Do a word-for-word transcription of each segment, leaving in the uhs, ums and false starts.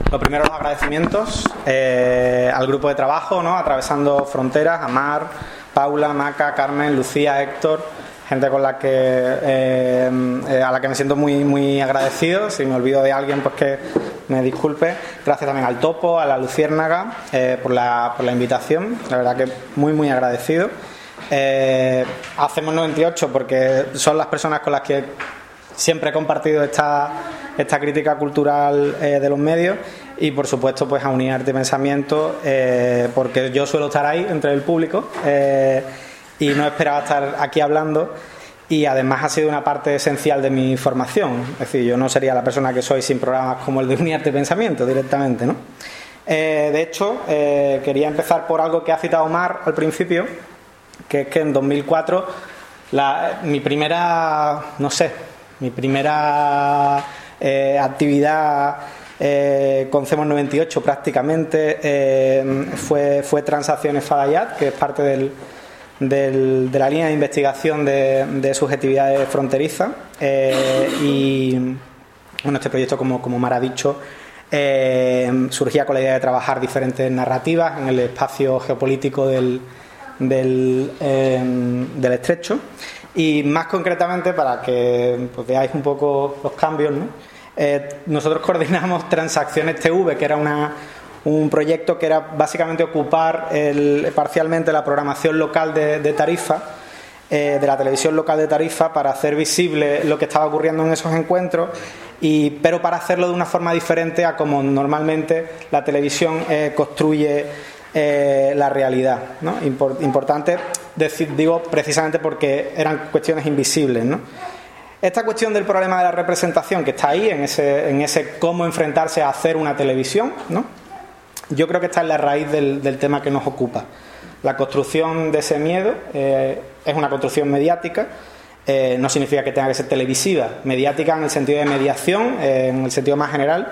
Lo primero, los agradecimientos eh, al grupo de trabajo, ¿no? Atravesando Fronteras, a Mar, Paula, Maca, Carmen, Lucía, Héctor, gente con la que eh, eh, a la que me siento muy muy agradecido. Si me olvido de alguien, pues que me disculpe. Gracias también al Topo, a la Luciérnaga, eh, por la por la invitación. La verdad que muy muy agradecido. Eh, hacemos noventa y ocho porque son las personas con las que siempre he compartido esta, esta crítica cultural eh, de los medios, y por supuesto pues a Unir Arte y Pensamiento, eh, porque yo suelo estar ahí entre el público eh, y no esperaba estar aquí hablando, y además ha sido una parte esencial de mi formación. Es decir, yo no sería la persona que soy sin programas como el de Unir Arte y Pensamiento directamente, ¿no? Eh, de hecho, eh, quería empezar por algo que ha citado Mar al principio, que es que en dos mil cuatro la, mi primera, no sé, mi primera eh, actividad eh, con CEMOS noventa y ocho prácticamente eh, fue, fue Transacciones Fadayat, que es parte del, del, de la línea de investigación de, de subjetividades fronterizas. Eh, y bueno, este proyecto, como, como Mar ha dicho, eh, surgía con la idea de trabajar diferentes narrativas en el espacio geopolítico del, del, eh, del Estrecho. Y más concretamente, para que pues, veáis un poco los cambios, ¿no? Eh, nosotros coordinamos Transacciones T V, que era una, un proyecto que era básicamente ocupar el, parcialmente la programación local de, de Tarifa, eh, de la televisión local de Tarifa, para hacer visible lo que estaba ocurriendo en esos encuentros, y, pero para hacerlo de una forma diferente a como normalmente la televisión eh, construye eh, la realidad, ¿no? Import, importante decir, digo precisamente porque eran cuestiones invisibles, ¿no? Esta cuestión del problema de la representación, que está ahí en ese, en ese cómo enfrentarse a hacer una televisión, ¿no? Yo creo que está en la raíz del, del tema que nos ocupa. La construcción de ese miedo eh, es una construcción mediática. Eh, no significa que tenga que ser televisiva, mediática en el sentido de mediación, eh, en el sentido más general,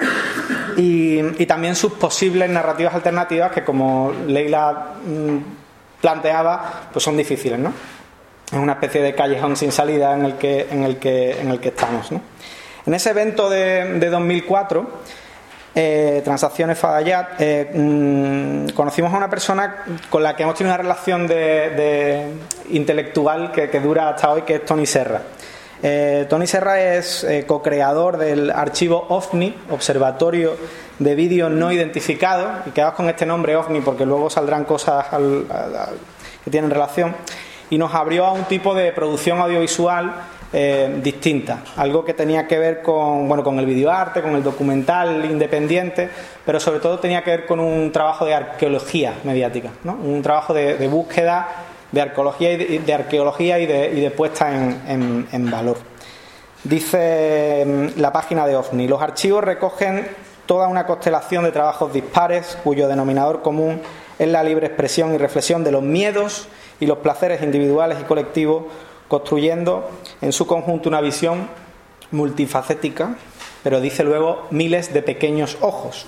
y, y también sus posibles narrativas alternativas, que como Leila mmm, planteaba, pues son difíciles, ¿no? Es una especie de callejón sin salida en el que, en el que, en el que estamos, ¿no? En ese evento de, de dos mil cuatro, eh, Transacciones Fadayat, eh, mmm, conocimos a una persona con la que hemos tenido una relación de, de intelectual que, que dura hasta hoy, que es Toni Serra. Eh, Toni Serra es eh, co-creador del archivo OVNI, Observatorio de Vídeos No Identificados, y quedaos con este nombre OVNI porque luego saldrán cosas al, al, al, que tienen relación, y nos abrió a un tipo de producción audiovisual eh, distinta, algo que tenía que ver con, bueno, con el videoarte, con el documental independiente, pero sobre todo tenía que ver con un trabajo de arqueología mediática, ¿no? Un trabajo de, de búsqueda de arqueología y de, de, arqueología y de, y de puesta en, en, en valor. Dice la página de OVNI: los archivos recogen toda una constelación de trabajos dispares cuyo denominador común es la libre expresión y reflexión de los miedos y los placeres individuales y colectivos, construyendo en su conjunto una visión multifacética, pero dice luego miles de pequeños ojos.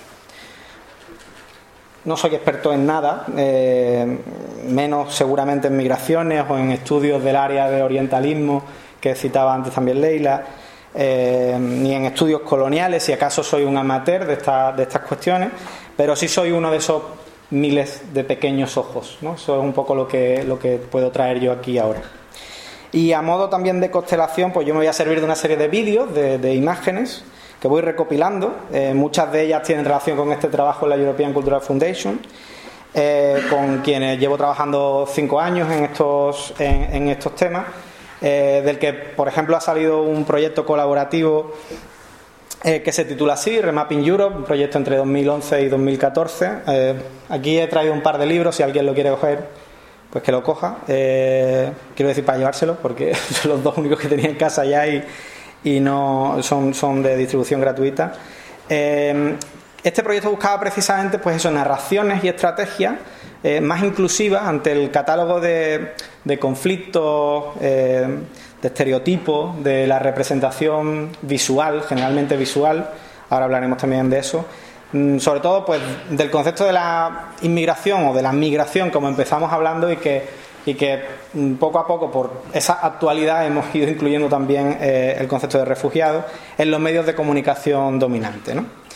No soy experto en nada, eh, menos seguramente en migraciones o en estudios del área de orientalismo que citaba antes también Leila, eh, ni en estudios coloniales, si acaso soy un amateur de, esta, de estas cuestiones, pero sí soy uno de esos miles de pequeños ojos, ¿no? Eso es un poco lo que, lo que puedo traer yo aquí ahora. Y a modo también de constelación, pues yo me voy a servir de una serie de vídeos, de, de imágenes que voy recopilando. Eh, muchas de ellas tienen relación con este trabajo en la European Cultural Foundation, eh, con quienes llevo trabajando cinco años en estos, en, en estos temas, eh, del que, por ejemplo, ha salido un proyecto colaborativo Eh, que se titula así, Remapping Europe, un proyecto entre dos mil once y dos mil catorce. Eh, aquí he traído un par de libros, si alguien lo quiere coger, pues que lo coja. Eh, quiero decir, para llevárselo, porque son los dos únicos que tenía en casa ya y, y no son, son de distribución gratuita. Eh, este proyecto buscaba precisamente, pues eso, narraciones y estrategias eh, más inclusivas ante el catálogo de, de conflictos, eh, de estereotipos, de la representación visual, generalmente visual. Ahora hablaremos también de eso. Sobre todo, pues, del concepto de la inmigración o de la migración, como empezamos hablando, y que, y que poco a poco, por esa actualidad, hemos ido incluyendo también eh, el concepto de refugiado en los medios de comunicación dominantes, ¿no?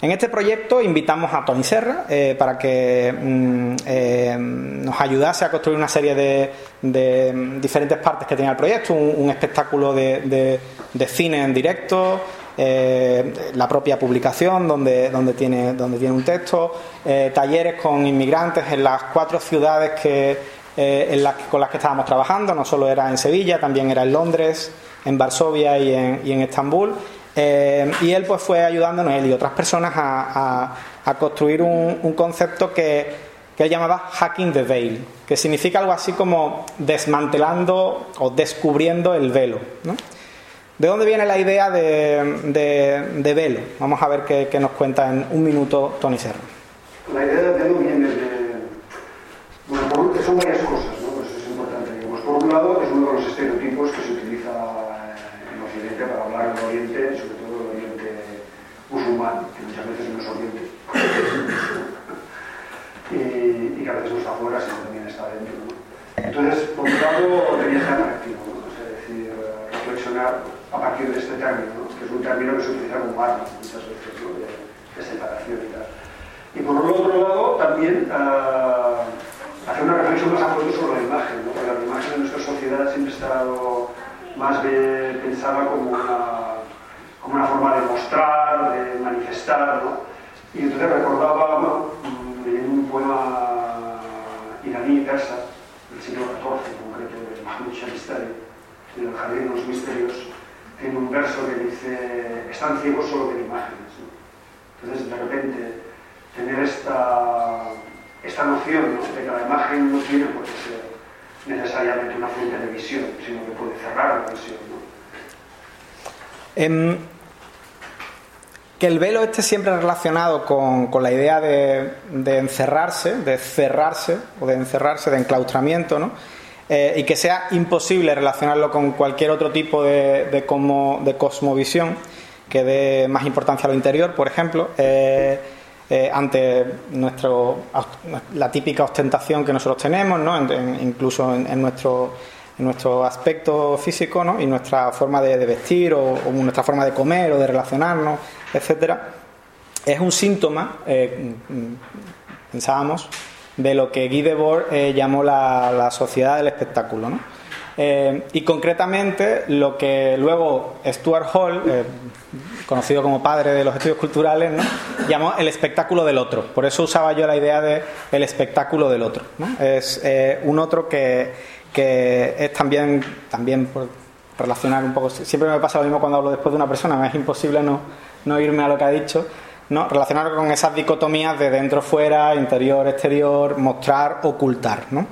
En este proyecto invitamos a Toni Serra eh, para que mm, eh, nos ayudase a construir una serie de, de diferentes partes que tenía el proyecto, un, un espectáculo de, de, de cine en directo, eh, la propia publicación donde, donde, tiene, donde tiene un texto, eh, talleres con inmigrantes en las cuatro ciudades que, eh, en las, con las que estábamos trabajando. No solo era en Sevilla, también era en Londres, en Varsovia y en, y en Estambul. Eh, y él pues fue ayudándonos, él y otras personas, a, a, a construir un, un concepto que, que él llamaba Hacking the Veil, que significa algo así como desmantelando o descubriendo el velo, ¿no? ¿De dónde viene la idea de, de, de velo? Vamos a ver qué, qué nos cuenta en un minuto Toni Serra. La idea de velo viene de... Bueno, por, son varias cosas, ¿no? Pues es importante. Pues por un lado, es uno de los estereotipos que se utiliza para hablar del Oriente, sobre todo del Oriente musulmán, que muchas veces no es Oriente, y, y que a veces no está fuera, sino también está dentro, ¿no? Entonces, por un lado, tenía este atractivo, ¿no? Es decir, reflexionar a partir de este término, ¿no? Que es un término que se utiliza como arma muchas veces, ¿no? de, de separación y tal. Y por el otro lado, también uh, hacer una reflexión más a fondo sobre la imagen, ¿no? Porque la imagen de nuestra sociedad siempre ha estado más de, pensada como una, como una forma de mostrar, de manifestar, ¿no? Y entonces recordaba, bueno, leyendo un poema iraní persa del siglo catorce, en concreto, de Mahmoud Shabistari, en El Jardín de los Misterios, tiene un verso que dice: están ciegos solo ven imágenes, ¿no? Entonces, de repente, tener esta, esta noción, ¿no? De que la imagen no tiene por qué ser necesariamente una fuente de visión, sino que puede cerrar la visión, ¿no? Eh, que el velo esté siempre relacionado con, con la idea de, de encerrarse, de cerrarse, o de encerrarse, de enclaustramiento, ¿no? Eh, y que sea imposible relacionarlo con cualquier otro tipo de, de, como, de cosmovisión que dé más importancia a lo interior, por ejemplo, eh, Eh, ante nuestro, la típica ostentación que nosotros tenemos, ¿no? en, en, incluso en, en, nuestro, en nuestro aspecto físico, ¿no? Y nuestra forma de, de vestir o, o nuestra forma de comer o de relacionarnos, etcétera, es un síntoma, eh, pensábamos, de lo que Guy Debord eh, llamó la, la sociedad del espectáculo, ¿no? Eh, y concretamente lo que luego Stuart Hall, eh, conocido como padre de los estudios culturales, ¿no? llamó el espectáculo del otro. Por eso usaba yo la idea de el espectáculo del otro, ¿no? Es eh, un otro que, que es también, también por relacionar un poco, siempre me pasa lo mismo cuando hablo después de una persona, me es imposible no, no irme a lo que ha dicho, ¿no? Relacionarlo con esas dicotomías de dentro, fuera, interior, exterior, mostrar, ocultar, ¿no?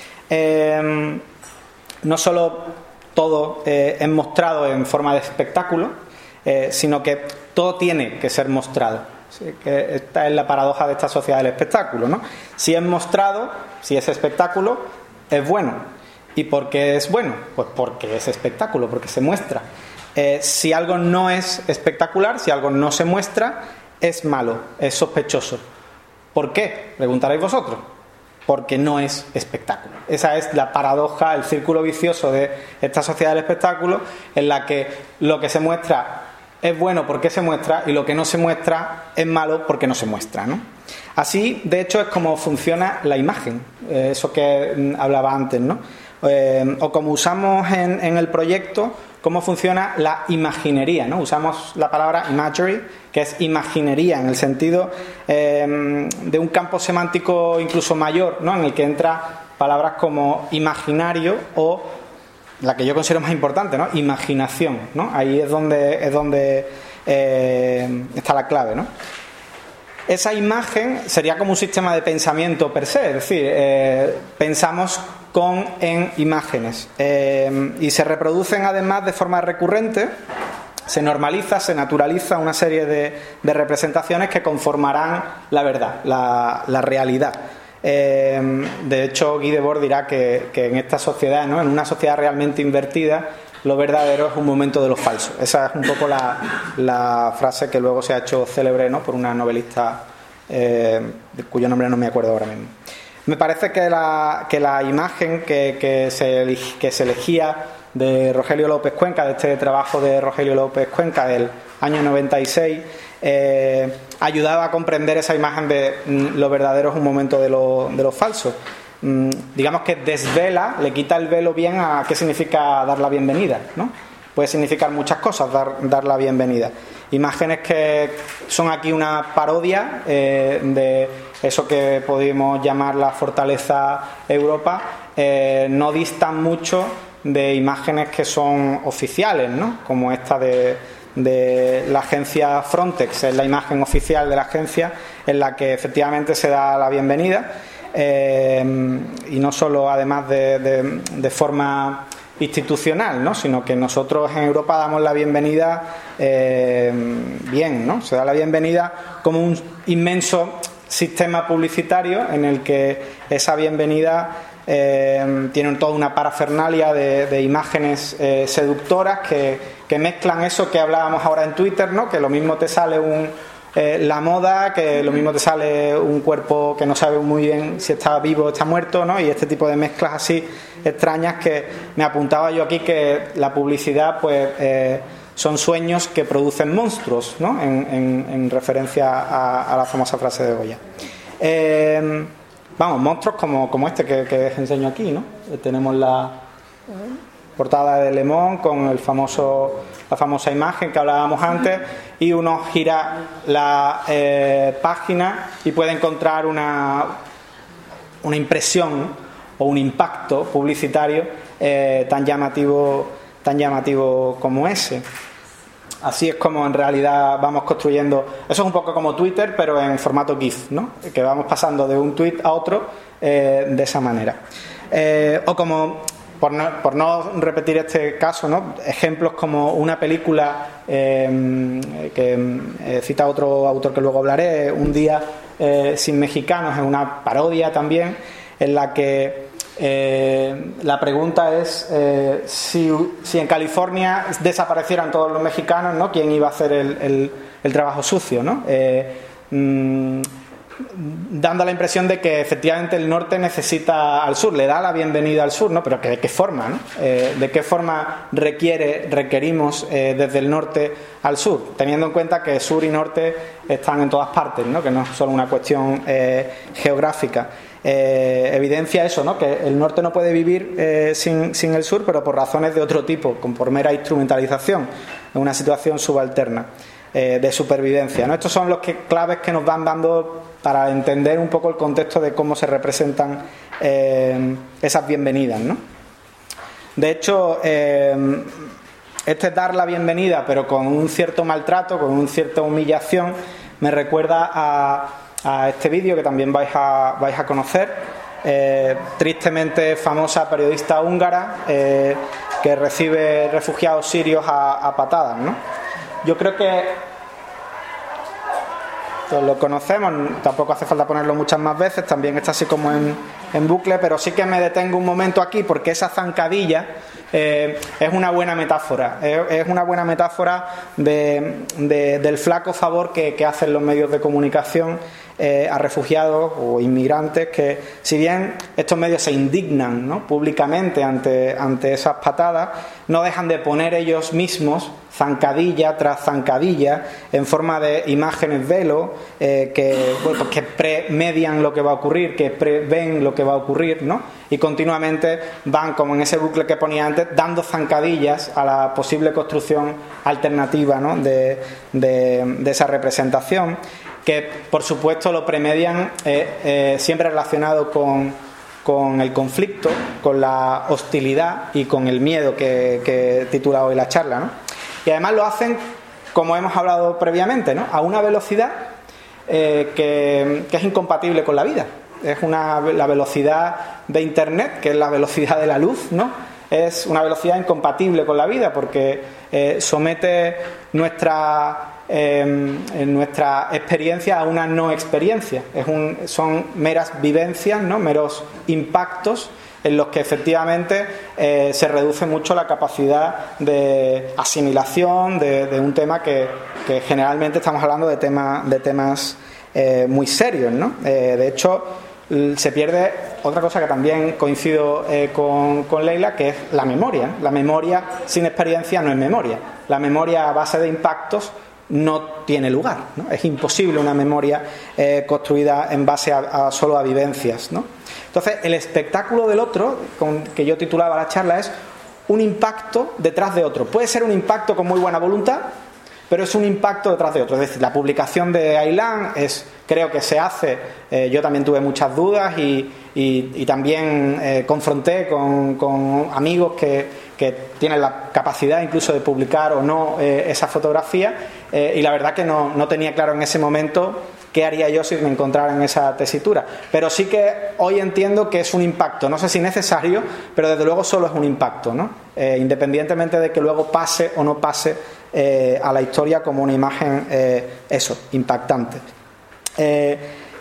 Eh, no solo todo eh, es mostrado en forma de espectáculo, eh, sino que todo tiene que ser mostrado. ¿Sí? Que esta es la paradoja de esta sociedad del espectáculo, ¿no? Si es mostrado, si es espectáculo, es bueno. ¿Y por qué es bueno? Pues porque es espectáculo, porque se muestra. Eh, si algo no es espectacular, si algo no se muestra, es malo, es sospechoso. ¿Por qué? Preguntaréis vosotros. Porque no es espectáculo. Esa es la paradoja, el círculo vicioso de esta sociedad del espectáculo, en la que lo que se muestra es bueno porque se muestra y lo que no se muestra es malo porque no se muestra, ¿no? Así, de hecho, es como funciona la imagen, eh, eso que hablaba antes, ¿no? Eh, o como usamos en, en el proyecto, cómo funciona la imaginería, ¿no? Usamos la palabra imagery, que es imaginería, en el sentido eh, de un campo semántico incluso mayor, ¿no? En el que entra palabras como imaginario o la que yo considero más importante, ¿no? Imaginación, ¿no? Ahí es donde, es donde eh, está la clave, ¿no? Esa imagen sería como un sistema de pensamiento per se, es decir, eh, pensamos con en imágenes eh, y se reproducen además de forma recurrente, se normaliza, se naturaliza una serie de, de representaciones que conformarán la verdad, la, la realidad. Eh, de hecho, Guy Debord dirá que, que en esta sociedad, ¿no? En una sociedad realmente invertida, lo verdadero es un momento de lo falso. Esa es un poco la, la frase que luego se ha hecho célebre, ¿no? Por una novelista eh, de cuyo nombre no me acuerdo ahora mismo. Me parece que la, que la imagen que, que, se, que se elegía de Rogelio López Cuenca, de este trabajo de Rogelio López Cuenca del año noventa y seis, eh, ayudado a comprender esa imagen de mm, lo verdadero es un momento de lo, de lo falso. Mm, digamos que desvela, le quita el velo bien a qué significa dar la bienvenida, ¿no? Puede significar muchas cosas dar, dar la bienvenida. Imágenes que son aquí una parodia eh, de eso que podemos llamar la fortaleza Europa, eh, no distan mucho de imágenes que son oficiales, ¿no? Como esta de, de la agencia Frontex, es la imagen oficial de la agencia en la que efectivamente se da la bienvenida, eh, y no solo además de, de, de forma institucional, ¿no? Sino que nosotros en Europa damos la bienvenida eh, bien, ¿no? Se da la bienvenida como un inmenso sistema publicitario en el que esa bienvenida eh, tiene toda una parafernalia de, de imágenes eh, seductoras que, que mezclan eso que hablábamos ahora en Twitter, ¿no? Que lo mismo te sale un Eh, la moda, que lo mismo te sale un cuerpo que no sabe muy bien si está vivo o está muerto, ¿no? Y este tipo de mezclas así extrañas que me apuntaba yo aquí, que la publicidad pues eh, son sueños que producen monstruos, ¿no? En, en, en referencia a, a la famosa frase de Goya. Eh, vamos, monstruos como, como este que, que os enseño aquí, ¿no? Tenemos la portada de Le Monde con el famoso, la famosa imagen que hablábamos antes, y uno gira la eh, página y puede encontrar una, una impresión o un impacto publicitario eh, tan llamativo, tan llamativo como ese. Así es como en realidad vamos construyendo. Eso es un poco como Twitter, pero en formato GIF, ¿no? Que vamos pasando de un tweet a otro eh, de esa manera. Eh, o como, por no, por no repetir este caso, ¿no? Ejemplos como una película eh, que eh, cita otro autor que luego hablaré, Un día eh, sin mexicanos, es una parodia también, en la que Eh, la pregunta es eh, si, si en California desaparecieran todos los mexicanos, ¿no? ¿Quién iba a hacer el, el, el trabajo sucio, ¿no? Eh, mmm, dando la impresión de que efectivamente el norte necesita al sur, le da la bienvenida al sur, ¿no? Pero que de qué forma, ¿no? Eh, de qué forma requiere, requerimos eh, desde el norte al sur, teniendo en cuenta que sur y norte están en todas partes, ¿no? Que no es solo una cuestión eh, geográfica. Eh, evidencia eso, ¿no? Que el norte no puede vivir eh, sin, sin el sur, pero por razones de otro tipo, con por mera instrumentalización, en una situación subalterna eh, de supervivencia, ¿no? Estos son los que, claves que nos van dando para entender un poco el contexto de cómo se representan eh, esas bienvenidas, ¿no? De hecho, eh, este dar la bienvenida, pero con un cierto maltrato, con una cierta humillación, me recuerda a a este vídeo que también vais a, vais a conocer, eh, tristemente famosa periodista húngara eh, que recibe refugiados sirios a, a patadas, ¿no? Yo creo que todos lo conocemos, tampoco hace falta ponerlo muchas más veces, también está así como en, en bucle, pero sí que me detengo un momento aquí porque esa zancadilla eh, es una buena metáfora, es, es una buena metáfora de, de, del flaco favor que, que hacen los medios de comunicación Eh, a refugiados o inmigrantes, que si bien estos medios se indignan, ¿no? públicamente ante, ante esas patadas, no dejan de poner ellos mismos zancadilla tras zancadilla en forma de imágenes velo eh, que, bueno, pues que premedian lo que va a ocurrir, que prevén lo que va a ocurrir, ¿no? Y continuamente van, como en ese bucle que ponía antes, dando zancadillas a la posible construcción alternativa, ¿no? de, de, de esa representación, que por supuesto lo premedian eh, eh, siempre relacionado con, con el conflicto, con la hostilidad y con el miedo que, que titula hoy la charla, ¿no? Y además lo hacen, como hemos hablado previamente, ¿no? A una velocidad eh, que, que es incompatible con la vida. Es una, la velocidad de Internet, que es la velocidad de la luz, ¿no? Es una velocidad incompatible con la vida porque eh, somete nuestra Eh, en nuestra experiencia a una no experiencia. Es un, son meras vivencias, ¿no? Meros impactos en los que efectivamente eh, se reduce mucho la capacidad de asimilación de, de un tema que, que generalmente estamos hablando de, tema, de temas eh, muy serios, ¿no? Eh, de hecho, se pierde otra cosa que también coincido eh, con, con Leila, que es la memoria. La memoria sin experiencia no es memoria. La memoria a base de impactos no tiene lugar, ¿no? Es imposible una memoria eh, construida en base a, a solo a vivencias, ¿no? Entonces, el espectáculo del otro, con que yo titulaba la charla, es un impacto detrás de otro. Puede ser un impacto con muy buena voluntad, pero es un impacto detrás de otro. Es decir, la publicación de Ailán es, creo que se hace, eh, yo también tuve muchas dudas y, y, y también eh, confronté con, con amigos que, que tienen la capacidad incluso de publicar o no eh, esa fotografía, eh, y la verdad que no, no tenía claro en ese momento qué haría yo si me encontrara en esa tesitura. Pero sí que hoy entiendo que es un impacto, no sé si necesario, pero desde luego solo es un impacto, ¿no? Eh, independientemente de que luego pase o no pase eh, a la historia como una imagen, eh, eso, impactante. Eh,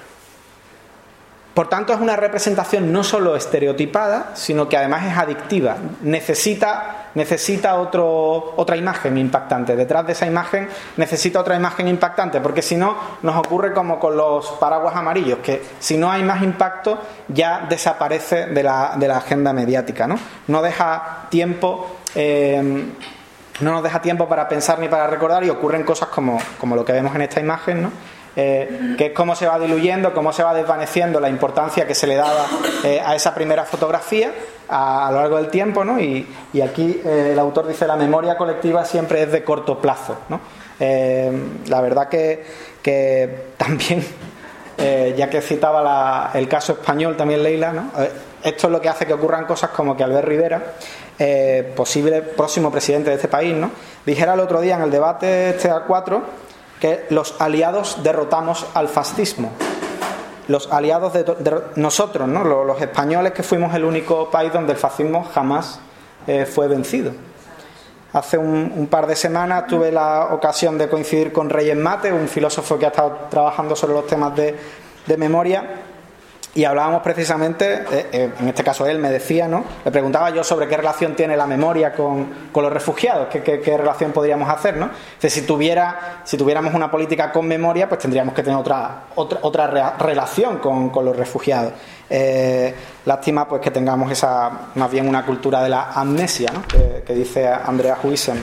Por tanto, es una representación no solo estereotipada, sino que además es adictiva. Necesita, necesita otro, otra imagen impactante. Detrás de esa imagen necesita otra imagen impactante, porque si no, nos ocurre como con los paraguas amarillos, que si no hay más impacto, ya desaparece de la, de la agenda mediática, ¿no? No deja tiempo... Eh, no nos deja tiempo para pensar ni para recordar, y ocurren cosas como, como lo que vemos en esta imagen, ¿no? Eh, que es cómo se va diluyendo, cómo se va desvaneciendo la importancia que se le daba eh, a esa primera fotografía a, a lo largo del tiempo, ¿no? Y, y aquí eh, el autor dice: la memoria colectiva siempre es de corto plazo, ¿no? Eh, la verdad que, que también, eh, ya que citaba la, el caso español también, Leila, ¿no? Eh, esto es lo que hace que ocurran cosas como que Albert Rivera, eh, posible próximo presidente de este país, ¿no?, dijera el otro día en el debate este A cuatro que los aliados derrotamos al fascismo. Los aliados de, de nosotros, ¿no?, los, los españoles, que fuimos el único país donde el fascismo jamás eh, fue vencido. Hace un, un par de semanas tuve la ocasión de coincidir con Reyes Mate, un filósofo que ha estado trabajando sobre los temas de, de memoria, y hablábamos precisamente, eh, en este caso él me decía, ¿no?, le preguntaba yo sobre qué relación tiene la memoria con, con los refugiados, qué, qué, qué relación podríamos hacer, ¿no? Entonces, si tuviera, si tuviéramos una política con memoria, pues tendríamos que tener otra otra, otra re- relación con, con los refugiados. Eh, lástima pues que tengamos esa, más bien una cultura de la amnesia, ¿no?, que, que dice Andrea Huisen.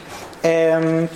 Eh,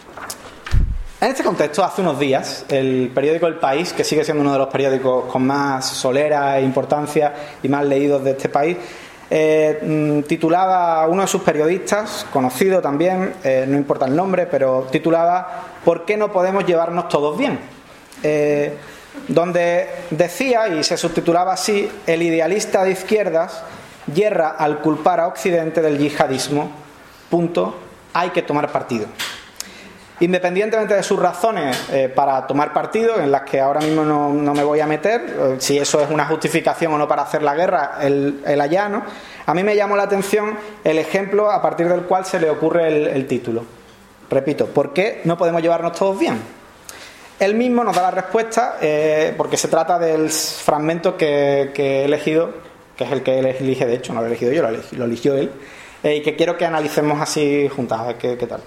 En este contexto, hace unos días, el periódico El País, que sigue siendo uno de los periódicos con más solera e importancia y más leídos de este país, eh, titulaba a uno de sus periodistas, conocido también, eh, no importa el nombre, pero titulaba ¿por qué no podemos llevarnos todos bien?, eh, donde decía, y se subtitulaba así: el idealista de izquierdas yerra al culpar a Occidente del yihadismo, punto, hay que tomar partido. Independientemente de sus razones eh, para tomar partido, en las que ahora mismo no, no me voy a meter, eh, si eso es una justificación o no para hacer la guerra, el, el allá, ¿no?, a mí me llamó la atención el ejemplo a partir del cual se le ocurre el, el título. Repito, ¿por qué no podemos llevarnos todos bien? Él mismo nos da la respuesta, eh, porque se trata del fragmento que, que he elegido, que es el que él elige, de hecho, no lo he elegido yo, lo, eleg- lo eligió él, eh, y que quiero que analicemos así juntas, a ver qué, qué tal.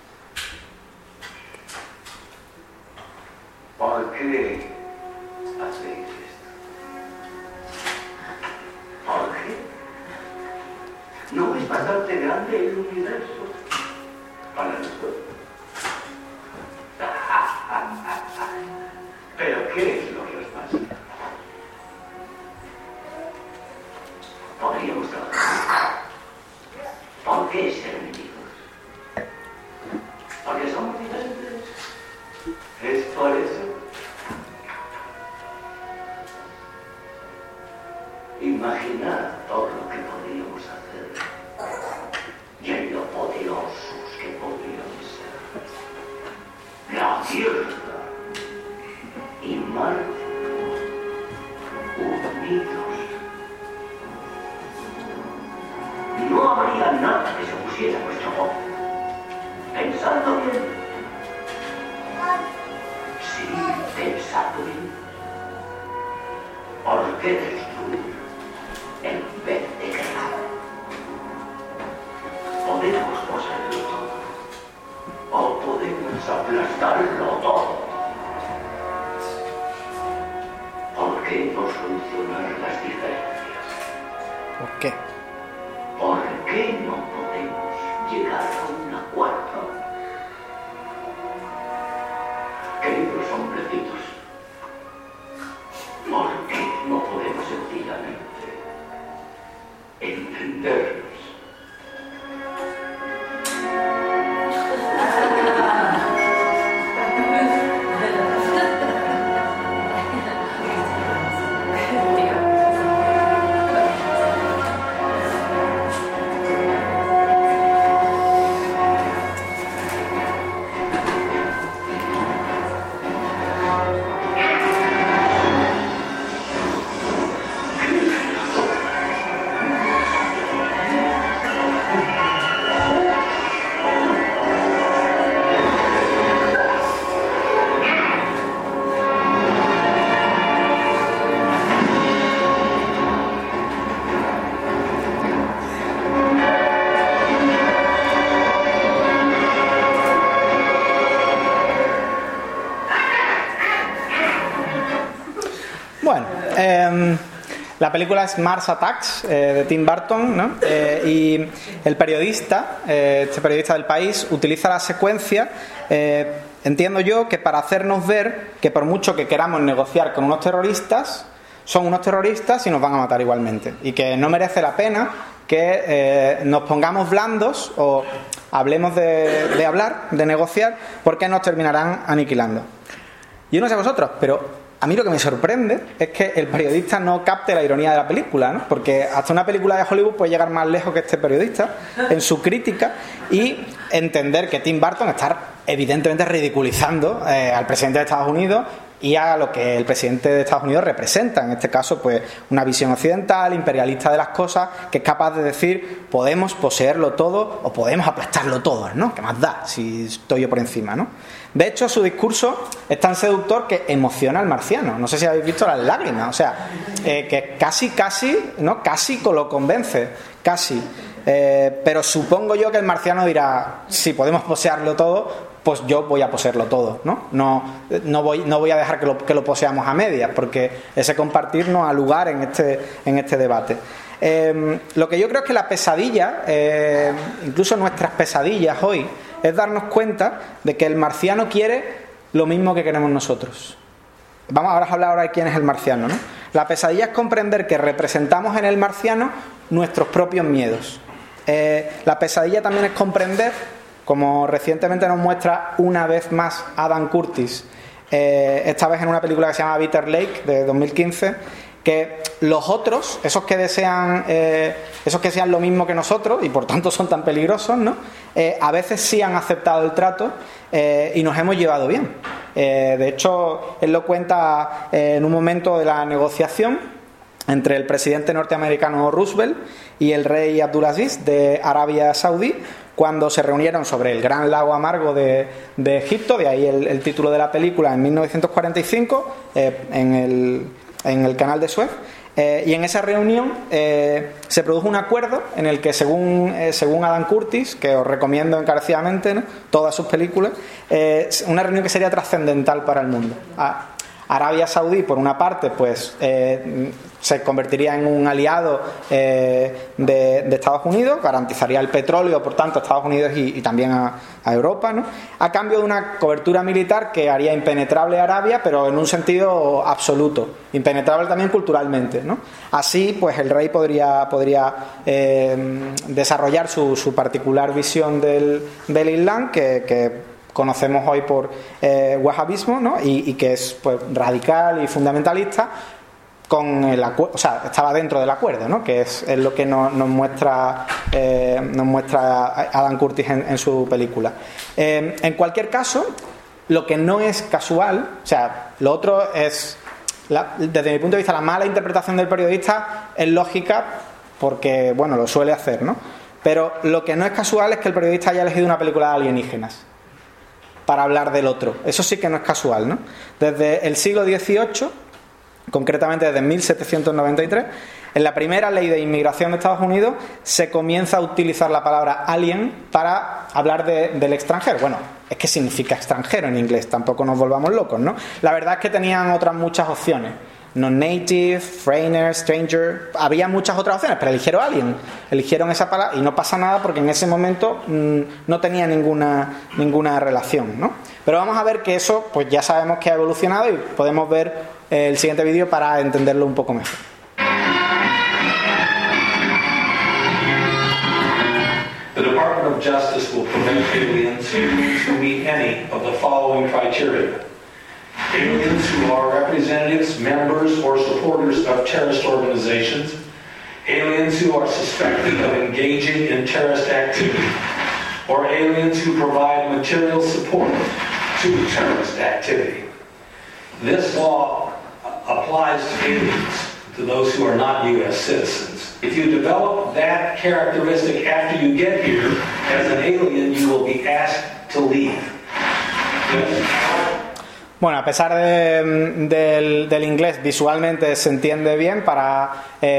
¿Por qué hacéis esto? ¿Por qué? ¿No es bastante grande el universo para nosotros? ¿Pero qué es lo que os pasa? Podríamos trabajar. ¿Por qué ser enemigos? Porque somos diferentes. ¿Es por eso? Imaginad todo lo que podríamos hacer y en lo poderosos que podríamos ser. La Tierra y Marte unidos. No habría nada que se opusiera a nuestro amor. Pensadlo bien. Sí, pensadlo bien. ¿Por qué destruir en vez de crear? Podemos poseerlo todo, o podemos aplastarlo todo. ¿Por qué no solucionar las diferencias? ¿Por qué? ¿Por qué no podemos llegar a un acuerdo? ejércitos. ¿Por qué no podemos sencillamente entendernos? La película es Mars Attacks, eh, de Tim Burton, ¿no? Eh, y el periodista, eh, este periodista del País, utiliza la secuencia, eh, entiendo yo, que para hacernos ver que por mucho que queramos negociar con unos terroristas, son unos terroristas y nos van a matar igualmente. Y que no merece la pena que eh, nos pongamos blandos o hablemos de, de hablar, de negociar, porque nos terminarán aniquilando. Yo no sé vosotros, pero a mí lo que me sorprende es que el periodista no capte la ironía de la película, ¿no? Porque hasta una película de Hollywood puede llegar más lejos que este periodista en su crítica y entender que Tim Burton está evidentemente ridiculizando eh, al presidente de Estados Unidos y a lo que el presidente de Estados Unidos representa, en este caso pues una visión occidental, imperialista de las cosas, que es capaz de decir podemos poseerlo todo o podemos aplastarlo todo, ¿no? ¿Qué más da si estoy yo por encima, ¿no? De hecho, su discurso es tan seductor que emociona al marciano. No sé si habéis visto las lágrimas. O sea, eh, que casi, casi, ¿no? Casi lo convence. Casi. Eh, pero supongo yo que el marciano dirá, si podemos poseerlo todo, pues yo voy a poseerlo todo, ¿no? No, no, voy, no voy a dejar que lo, que lo poseamos a medias, porque ese compartir no ha lugar en este, en este debate. Eh, lo que yo creo es que la pesadilla, eh, incluso nuestras pesadillas hoy, es darnos cuenta de que el marciano quiere lo mismo que queremos nosotros. Vamos ahora a hablar ahora de quién es el marciano, ¿no? La pesadilla es comprender que representamos en el marciano nuestros propios miedos. Eh, la pesadilla también es comprender, como recientemente nos muestra una vez más Adam Curtis, eh, esta vez en una película que se llama Bitter Lake de dos mil quince, que los otros, esos que desean eh, esos que sean lo mismo que nosotros y por tanto son tan peligrosos, ¿no? Eh, a veces sí han aceptado el trato eh, y nos hemos llevado bien. Eh, de hecho, él lo cuenta eh, en un momento de la negociación entre el presidente norteamericano Roosevelt y el rey Abdulaziz de Arabia Saudí, cuando se reunieron sobre el gran lago amargo de, de Egipto, de ahí el, el título de la película, en mil novecientos cuarenta y cinco, eh, en el en el canal de Suez, eh, y en esa reunión eh, se produjo un acuerdo en el que según, eh, según Adam Curtis, que os recomiendo encarecidamente, ¿no? Todas sus películas, eh, una reunión que sería trascendental para el mundo. Ah, Arabia Saudí, por una parte, pues eh, se convertiría en un aliado eh, de, de Estados Unidos, garantizaría el petróleo, por tanto, a Estados Unidos y, y también a, a Europa, ¿no? A cambio de una cobertura militar que haría impenetrable a Arabia, pero en un sentido absoluto, impenetrable también culturalmente, ¿no? Así, pues el rey podría, podría eh, desarrollar su, su particular visión del, del Islam, que, que conocemos hoy por eh, wahabismo, ¿no? y, y que es pues radical y fundamentalista, con el acuerdo, o sea, estaba dentro del acuerdo, ¿no? Que es, es lo que nos, nos muestra eh, nos muestra Adam Curtis en, en su película. Eh, en cualquier caso, lo que no es casual, o sea, lo otro es, la, desde mi punto de vista, la mala interpretación del periodista es lógica porque, bueno, lo suele hacer, ¿no? Pero lo que no es casual es que el periodista haya elegido una película de alienígenas para hablar del otro. Eso sí que no es casual, ¿no? Desde el siglo dieciocho, concretamente desde mil setecientos noventa y tres, en la primera ley de inmigración de Estados Unidos se comienza a utilizar la palabra alien para hablar de, del extranjero. Bueno, es que significa extranjero en inglés, tampoco nos volvamos locos, ¿no? La verdad es que tenían otras muchas opciones. non-native, foreigner, stranger. Había muchas otras opciones, pero eligieron alien. Eligieron esa palabra y no pasa nada porque en ese momento mmm, no tenía ninguna, ninguna relación, ¿no? Pero vamos a ver que eso pues ya sabemos que ha evolucionado y podemos ver eh, el siguiente vídeo para entenderlo un poco mejor. The Department of Justice will prevent aliens who meet any of the following criteria. Aliens who are representatives, members, or supporters of terrorist organizations. Aliens who are suspected of engaging in terrorist activity. Or aliens who provide material support to terrorist activity. This law applies to aliens, to those who are not U S citizens. If you develop that characteristic after you get here, as an alien, you will be asked to leave. Yes. Bueno, a pesar de, del, del inglés, visualmente se entiende bien para,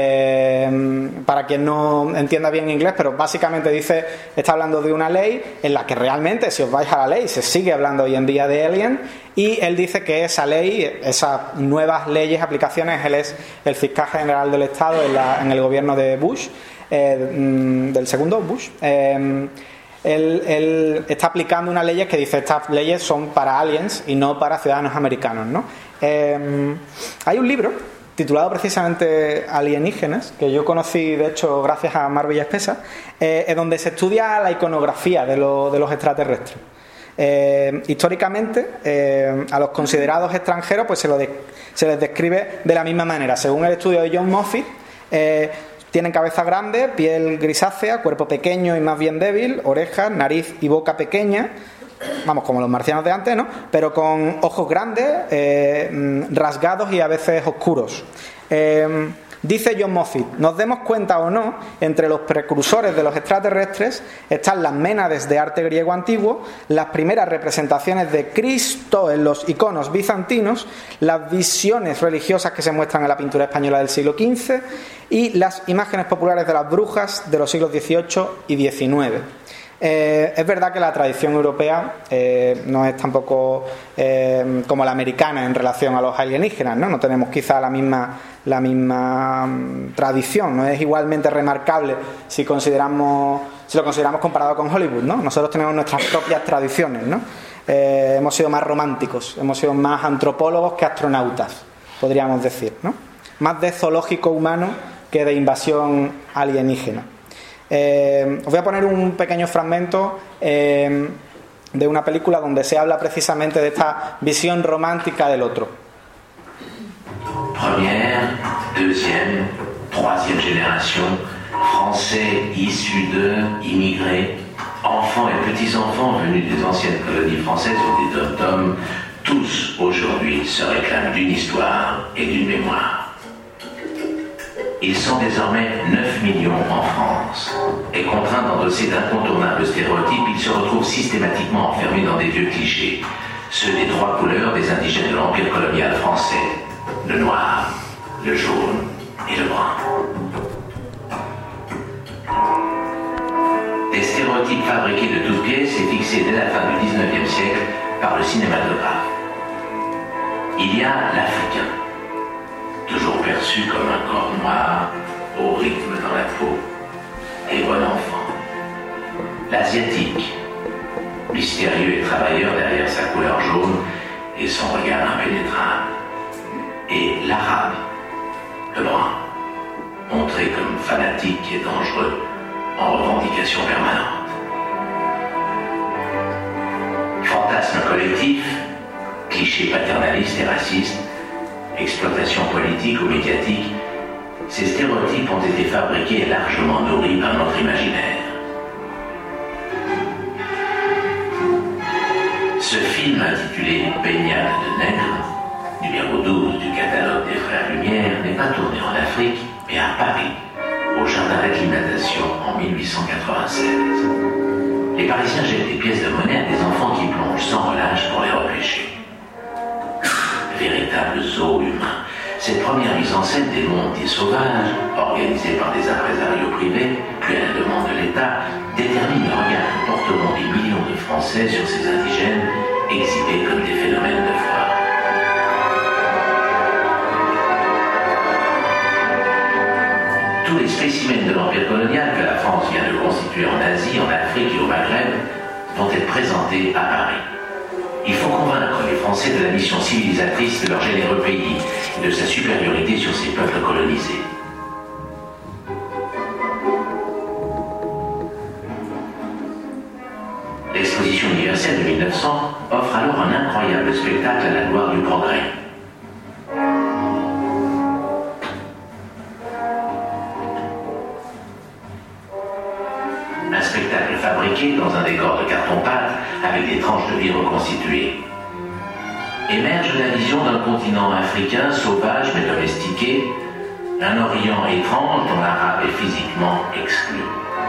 eh, para quien no entienda bien inglés, pero básicamente dice, está hablando de una ley en la que realmente, si os vais a la ley, se sigue hablando hoy en día de alien, y él dice que esa ley, esas nuevas leyes, aplicaciones, él es el fiscal general del Estado en, la, en el gobierno de Bush, eh, del segundo Bush, eh, Él, él está aplicando unas leyes que dice estas leyes son para aliens y no para ciudadanos americanos, ¿no? Eh, hay un libro titulado precisamente Alienígenas, que yo conocí de hecho gracias a Mar Villaspesa, eh, donde se estudia la iconografía de, lo, de los extraterrestres. Eh, históricamente eh, a los considerados extranjeros pues se, lo de, se les describe de la misma manera. Según el estudio de John Moffitt, eh, tienen cabeza grande, piel grisácea, cuerpo pequeño y más bien débil, orejas, nariz y boca pequeña, vamos, como los marcianos de antes, ¿no? Pero con ojos grandes, eh, rasgados y a veces oscuros. Eh, dice John Moffitt, nos demos cuenta o no, entre los precursores de los extraterrestres están las ménades de arte griego antiguo, las primeras representaciones de Cristo en los iconos bizantinos, las visiones religiosas que se muestran en la pintura española del siglo quince y las imágenes populares de las brujas de los siglos dieciocho y diecinueve. Eh, es verdad que la tradición europea eh, no es tampoco eh, como la americana en relación a los alienígenas, ¿no? No tenemos quizá la misma, la misma um, tradición, no es igualmente remarcable si consideramos si lo consideramos comparado con Hollywood, ¿no? Nosotros tenemos nuestras propias tradiciones, ¿no? Eh, hemos sido más románticos, hemos sido más antropólogos que astronautas, podríamos decir, ¿no? Más de zoológico humano que de invasión alienígena. Eh, os voy a poner un pequeño fragmento eh, de una película donde se habla precisamente de esta visión romántica del otro. Première, deuxième, troisième génération, français issus de, immigrés, enfants et petits-enfants venus des anciennes colonies françaises ou des dom-toms, tous aujourd'hui se réclament d'une histoire et d'une mémoire. Ils sont désormais neuf millions en France. Et contraints d'endosser d'incontournables stéréotypes, ils se retrouvent systématiquement enfermés dans des vieux clichés. Ceux des trois couleurs des indigènes de l'Empire colonial français. Le noir, le jaune et le brun. Des stéréotypes fabriqués de toutes pièces et fixés dès la fin du dix-neuvième siècle par le cinématographe. Il y a l'Africain, toujours perçu comme un corps noir, au rythme dans la peau, et bon enfant. L'Asiatique, mystérieux et travailleur derrière sa couleur jaune et son regard impénétrable. Et l'Arabe, le brun, montré comme fanatique et dangereux, en revendication permanente. Fantasme collectif, clichés paternalistes et racistes, exploitation politique ou médiatique, ces stéréotypes ont été fabriqués et largement nourris par notre imaginaire. Ce film intitulé Baignade de nègres, numéro douze du catalogue des Frères Lumière, n'est pas tourné en Afrique, mais à Paris, au jardin d'acclimatation en mille huit cent quatre-vingt-seize. Les Parisiens jettent des pièces de monnaie à des enfants qui plongent sans relâche pour les repêcher. Véritable zoo humain. Cette première mise en scène des mondes des sauvages, organisée par des impresarios privés, puis à la demande de l'État, détermine le regard que porteront des millions de Français sur ces indigènes, exhibés comme des phénomènes de foire. présentée à Paris. Il faut convaincre les Français de la mission civilisatrice de leur généreux pays et de sa supériorité sur ces peuples colonisés. L'exposition universelle de mille neuf cents offre alors un incroyable spectacle à la gloire du progrès. Un spectacle fabriqué dans un décor de carton-pâte avec des tranches de vie reconstituées. Émerge la vision d'un continent africain sauvage mais domestiqué, un Orient étrange dont l'arabe est physiquement exclu.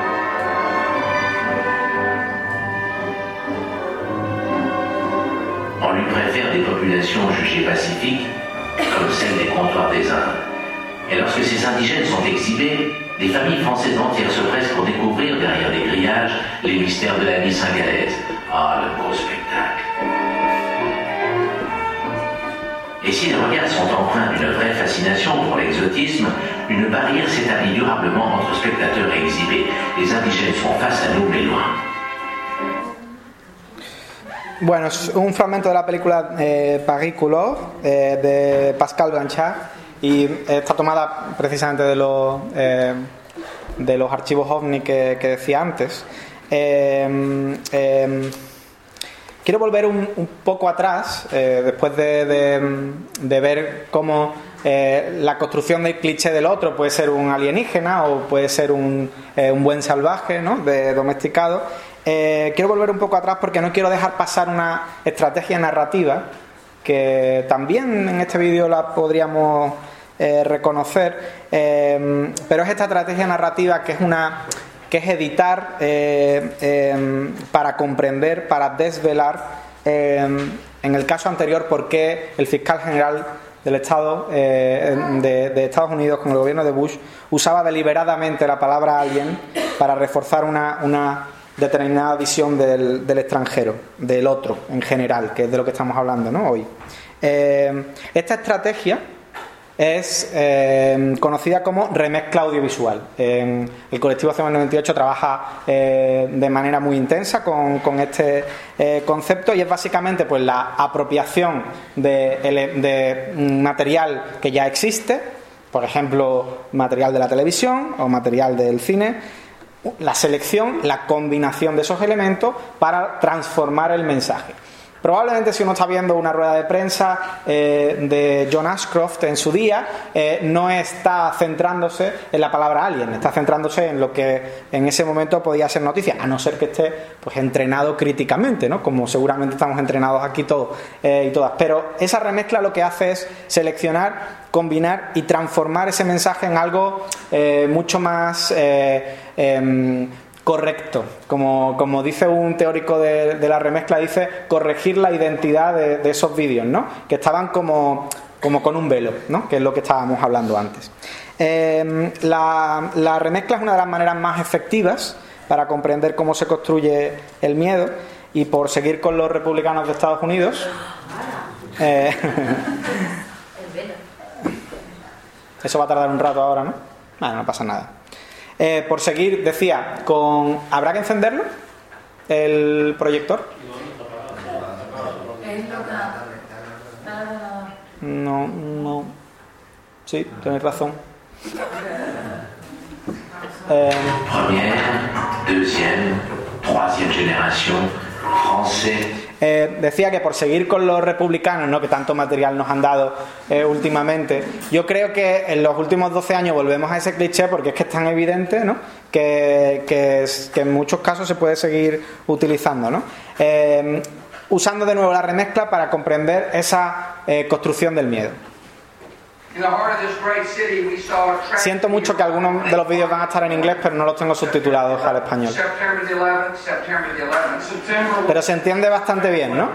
On lui préfère des populations jugées pacifiques, comme celles des comptoirs des Indes. Et lorsque ces indigènes sont exhibés, des familles françaises entières se pressent pour découvrir derrière des grillages les mystères de la vie singalaise. Ah, le beau spectacle! Et si les regards sont empreints d'une vraie fascination pour l'exotisme, une barrière s'établit durablement entre spectateurs et exhibés. Les indigènes sont face à nous, mais loin. Bueno, es un fragmento de la película eh, Paris Couleur eh, de Pascal Blanchard y está tomada precisamente de los, eh, de los archivos OVNI que, que decía antes. Eh, eh, quiero volver un, un poco atrás, eh, después de, de, de ver cómo eh, la construcción del cliché del otro puede ser un alienígena o puede ser un, eh, un buen salvaje, ¿no?, de domesticado. Eh, quiero volver un poco atrás porque no quiero dejar pasar una estrategia narrativa que también en este vídeo la podríamos eh, reconocer, eh, pero es esta estrategia narrativa que es una que es editar eh, eh, para comprender, para desvelar, eh, en el caso anterior, por qué el fiscal general del Estado eh, de, de Estados Unidos con el gobierno de Bush usaba deliberadamente la palabra alien para reforzar una, una determinada visión del, del extranjero, del otro en general, que es de lo que estamos hablando, ¿no?, hoy. Eh, esta estrategia es eh, conocida como remezcla audiovisual. Eh, el colectivo C M noventa y ocho trabaja eh, de manera muy intensa con, con este eh, concepto y es básicamente pues la apropiación de, de material que ya existe, por ejemplo, material de la televisión o material del cine, la selección, la combinación de esos elementos para transformar el mensaje. Probablemente si uno está viendo una rueda de prensa eh, de John Ashcroft en su día, eh, no está centrándose en la palabra alien, está centrándose en lo que en ese momento podía ser noticia, a no ser que esté pues entrenado críticamente, ¿no?, como seguramente estamos entrenados aquí todos eh, y todas. Pero esa remezcla lo que hace es seleccionar, combinar y transformar ese mensaje en algo eh, mucho más eh, eh, correcto, como, como dice un teórico de, de la remezcla, dice corregir la identidad de, de esos vídeos, ¿no?, que estaban como, como con un velo, ¿no?, que es lo que estábamos hablando antes. Eh, la, la remezcla es una de las maneras más efectivas para comprender cómo se construye el miedo, y por seguir con los republicanos de Estados Unidos, eh, eso va a tardar un rato ahora, ¿no? Bueno, no pasa nada. Eh, por seguir, decía, con ¿habrá que encenderlo? El proyector. No, no. Sí, tenéis razón. Eh, Première, deuxième, troisième génération, français. Eh, decía que por seguir con los republicanos, ¿no?, que tanto material nos han dado eh, últimamente, yo creo que en los últimos doce años volvemos a ese cliché porque es que es tan evidente, ¿no?, que, que, es, que en muchos casos se puede seguir utilizando, ¿no? Eh, usando de nuevo la remezcla para comprender esa eh, construcción del miedo. Siento mucho que algunos de los vídeos van a estar en inglés, pero no los tengo subtitulados al español. Pero se entiende bastante bien, ¿no?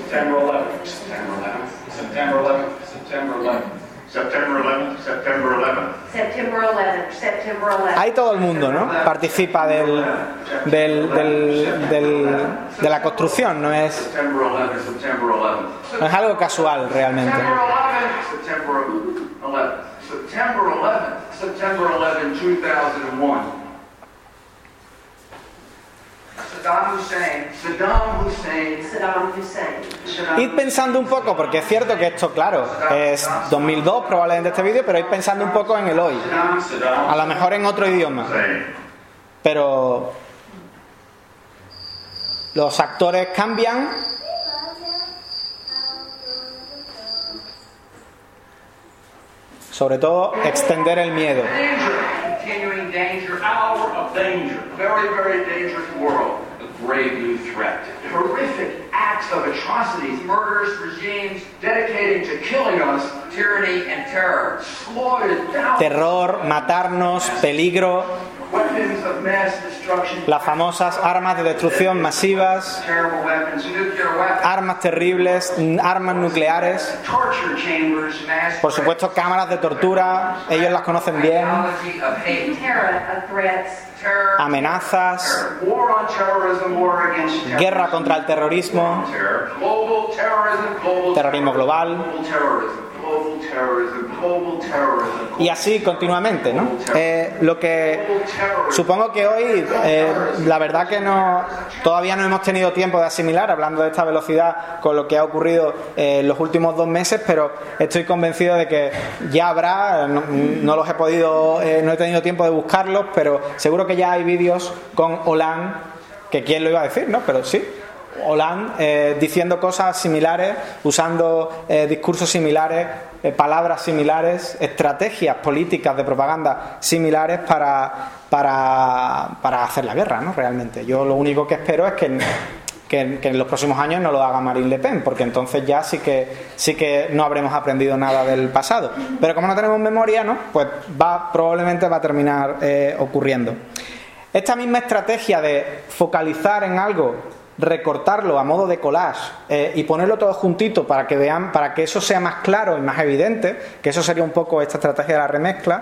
Ahí todo el mundo, ¿no?, participa del, del, del, del, de la construcción, no es, no es algo casual realmente. September eleventh, September eleventh, two thousand one. Saddam Hussein, Saddam Hussein, Saddam Hussein. Id pensando un poco, porque es cierto que esto, claro, es dos mil dos probablemente este vídeo, pero id pensando un poco en el hoy. A lo mejor en otro idioma. Pero los actores cambian. Sobre todo, extender el miedo. continuing danger, hour of danger, very, very dangerous world, a grave new threat. Horrific acts of atrocities, murders, regimes dedicated to killing us, tyranny and terror, slaughtered thousands. Terror, matarnos, peligro. Weapons of mass destruction. Las famosas armas de destrucción masivas, Terrible weapons, nuclear weapons. armas terribles, armas nucleares, Torture chambers, mass por supuesto cámaras de tortura, ellos las conocen bien, ideology of hate, Terror of threats. terror, amenazas, war on terrorism, war against terrorism. guerra contra el terrorismo, Terror, global terrorism, global terrorismo global, global terrorism, global terrorism, global terrorism. y así continuamente, ¿no? Eh, lo que supongo que hoy, eh, la verdad que no, todavía no hemos tenido tiempo de asimilar, hablando de esta velocidad, con lo que ha ocurrido eh, en los últimos dos meses, pero estoy convencido de que ya habrá, no, no los he podido, eh, no he tenido tiempo de buscarlos, pero seguro que ya hay vídeos con Hollande, que quién lo iba a decir, ¿no? Pero sí. Hollande eh, diciendo cosas similares, usando eh, discursos similares, eh, palabras similares, estrategias políticas de propaganda similares para, para, para hacer la guerra, ¿no? Realmente. Yo lo único que espero es que, que, que en los próximos años no lo haga Marine Le Pen, porque entonces ya sí que, sí que no habremos aprendido nada del pasado. Pero como no tenemos memoria, ¿no? Pues va, probablemente va a terminar eh, ocurriendo. Esta misma estrategia de focalizar en algo, recortarlo a modo de collage eh, y ponerlo todo juntito para que vean, para que eso sea más claro y más evidente, que eso sería un poco esta estrategia de la remezcla.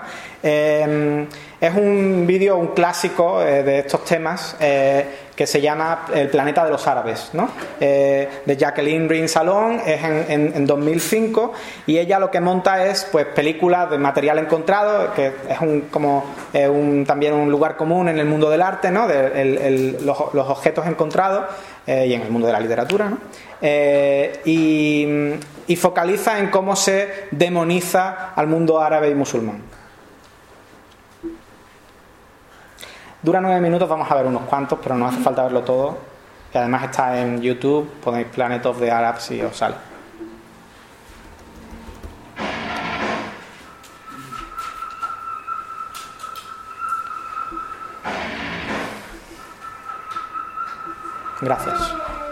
Eh, es un vídeo, un clásico eh, de estos temas eh, que se llama El planeta de los árabes, ¿no? Eh, de Jacqueline Rin Salón, es en, en, en dos mil cinco, y ella lo que monta es pues películas de material encontrado, que es un como eh, un, también un lugar común en el mundo del arte, ¿no? De, el, el, los, los objetos encontrados eh, y en el mundo de la literatura, ¿no? Eh, y, y focaliza en cómo se demoniza al mundo árabe y musulmán. Dura nueve minutos, vamos a ver unos cuantos, pero no hace falta verlo todo. Y además está en YouTube, ponéis Planet of the Arabs y os sale. Gracias.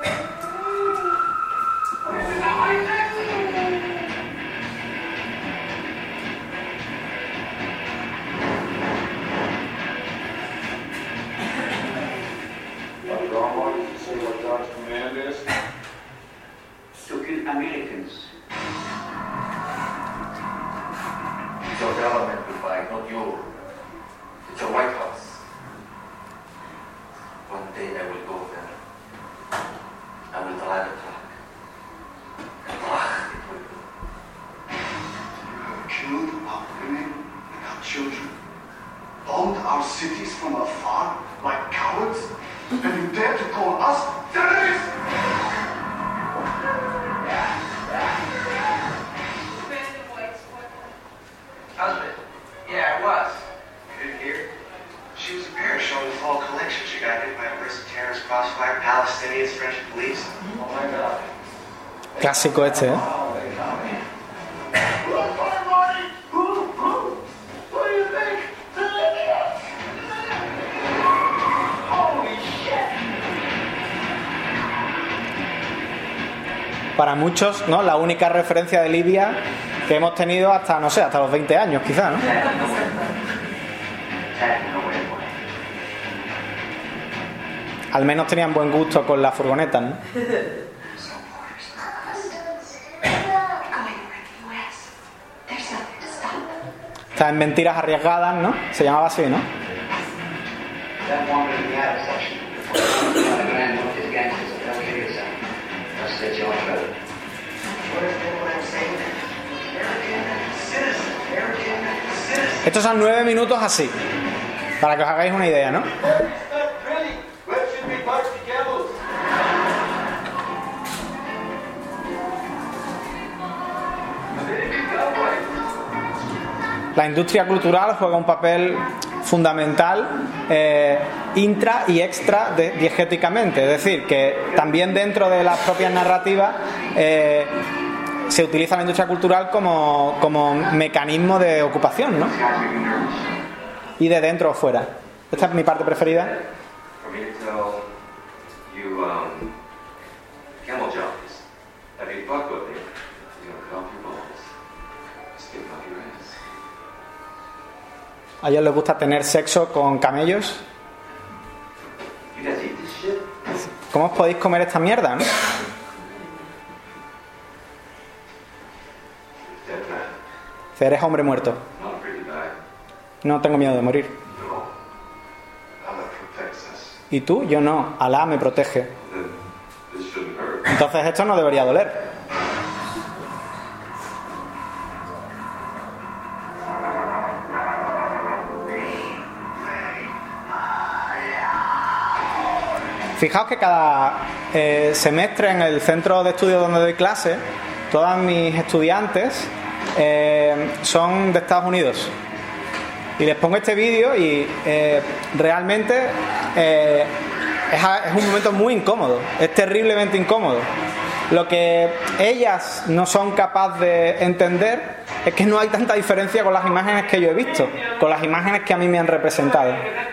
To kill Americans. It's your government, Dubai, not you. It's your White House. One day I will go there. I will drive a truck. And ah, it will be. You have killed our women and our children, bombed our cities from afar like cowards, and you dare to call us terrorists? Husband? Yeah, it was. You didn't hear? She was in Paris showing the fall collection. She got hit by a burst of terrorist crossfire, Palestinians, French police. Oh my God. Clásico este, ¿eh? Para muchos, ¿no? La única referencia de Libia que hemos tenido hasta, no sé, hasta los veinte años, quizá, ¿no? Al menos tenían buen gusto con las furgonetas, ¿no? Está en Mentiras Arriesgadas, ¿no? Se llamaba así, ¿no? Estos son nueve minutos así, para que os hagáis una idea, ¿no? Where should we park? la industria cultural juega un papel fundamental eh, intra y extra de, diegéticamente, es decir, que también dentro de las propias narrativas eh, se utiliza la industria cultural como, como mecanismo de ocupación, ¿no? Y de dentro o fuera. Esta es mi parte preferida. ¿A ellos les gusta tener sexo con camellos? ¿Cómo os podéis comer esta mierda, no? Eres hombre muerto. No tengo miedo de morir. ¿Y tú? Yo no. Alá me protege. Entonces esto no debería doler. Fijaos que cada eh, semestre en el centro de estudio donde doy clase, todas mis estudiantes eh, son de Estados Unidos. Y les pongo este vídeo y eh, realmente eh, es, es un momento muy incómodo, es terriblemente incómodo. Lo que ellas no son capaces de entender es que no hay tanta diferencia con las imágenes que yo he visto, con las imágenes que a mí me han representado.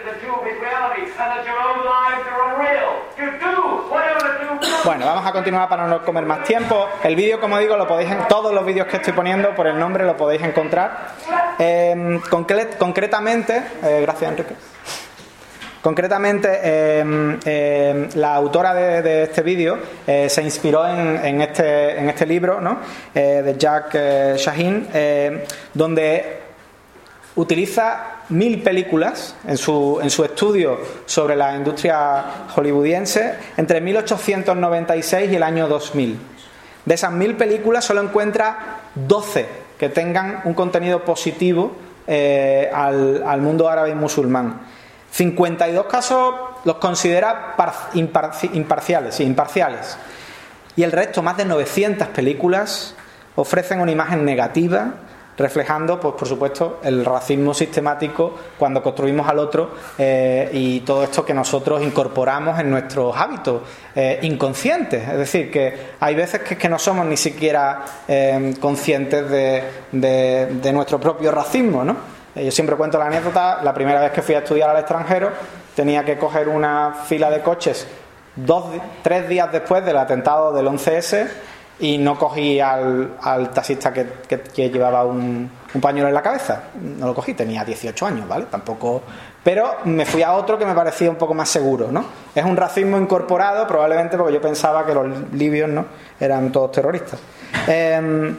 Bueno, vamos a continuar para no comer más tiempo. El vídeo, como digo, lo podéis en todos los vídeos que estoy poniendo, por el nombre lo podéis encontrar. Eh, concre- concretamente, eh, gracias Enrique. Concretamente, eh, eh, la autora de, de este vídeo eh, se inspiró en, en, este, en este libro, ¿no? eh, de Jack eh, Shaheen, eh, donde utiliza mil películas en su, en su estudio sobre la industria hollywoodiense entre mil ochocientos noventa y seis y el año dos mil. De esas mil películas solo encuentra doce que tengan un contenido positivo eh, al, al mundo árabe y musulmán. cincuenta y dos casos los considera par, impar, imparciales, sí, imparciales. Y el resto, más de novecientas películas, ofrecen una imagen negativa, reflejando, pues por supuesto, el racismo sistemático cuando construimos al otro eh, y todo esto que nosotros incorporamos en nuestros hábitos eh, inconscientes. Es decir, que hay veces que, que no somos ni siquiera eh, conscientes de, de, de nuestro propio racismo, ¿no? Yo siempre cuento la anécdota. La primera vez que fui a estudiar al extranjero tenía que coger una fila de coches dos, tres días después del atentado del once ese y no cogí al, al taxista que, que, que llevaba un, un pañuelo en la cabeza. No lo cogí, tenía dieciocho años, ¿vale? Tampoco... Pero me fui a otro que me parecía un poco más seguro, ¿no? Es un racismo incorporado, probablemente porque yo pensaba que los libios, ¿no?, eran todos terroristas. Eh,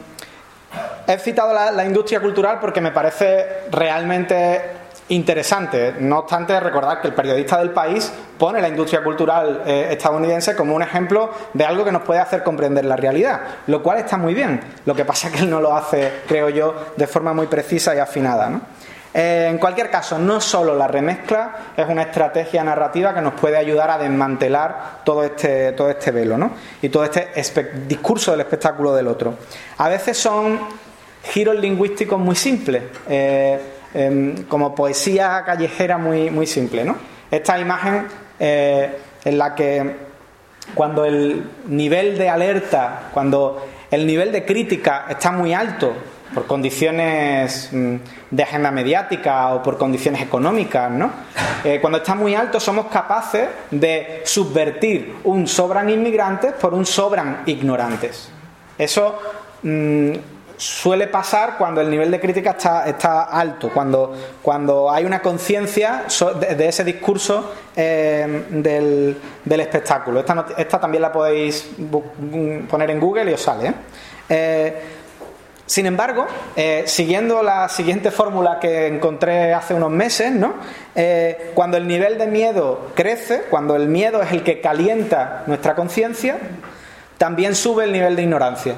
he citado la, la industria cultural porque me parece realmente interesante. No obstante, recordar que el periodista del País pone la industria cultural eh, estadounidense como un ejemplo de algo que nos puede hacer comprender la realidad, lo cual está muy bien. Lo que pasa es que él no lo hace, creo yo, de forma muy precisa y afinada, ¿no? Eh, en cualquier caso, no solo la remezcla es una estrategia narrativa que nos puede ayudar a desmantelar todo este, todo este velo, ¿no?, y todo este espe- discurso del espectáculo del otro. A veces son giros lingüísticos muy simples, eh, eh, como poesía callejera muy, muy simple, ¿no? Esta imagen eh, en la que cuando el nivel de alerta, cuando el nivel de crítica está muy alto por condiciones de agenda mediática o por condiciones económicas, ¿no? Eh, cuando está muy alto somos capaces de subvertir un sobran inmigrantes por un sobran ignorantes. Eso mmm, suele pasar cuando el nivel de crítica está, está alto, cuando, cuando hay una conciencia de, de ese discurso eh, del, del espectáculo. Esta, not- esta también la podéis bu- poner en Google y os sale, ¿eh? Eh, Sin embargo, eh, siguiendo la siguiente fórmula que encontré hace unos meses, ¿no? Eh, cuando el nivel de miedo crece, cuando el miedo es el que calienta nuestra conciencia, también sube el nivel de ignorancia.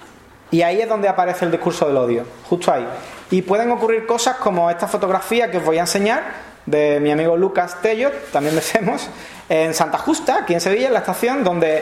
Y ahí es donde aparece el discurso del odio, justo ahí. Y pueden ocurrir cosas como esta fotografía que os voy a enseñar, de mi amigo Lucas Tello, también le vemos, en Santa Justa, aquí en Sevilla, en la estación, donde...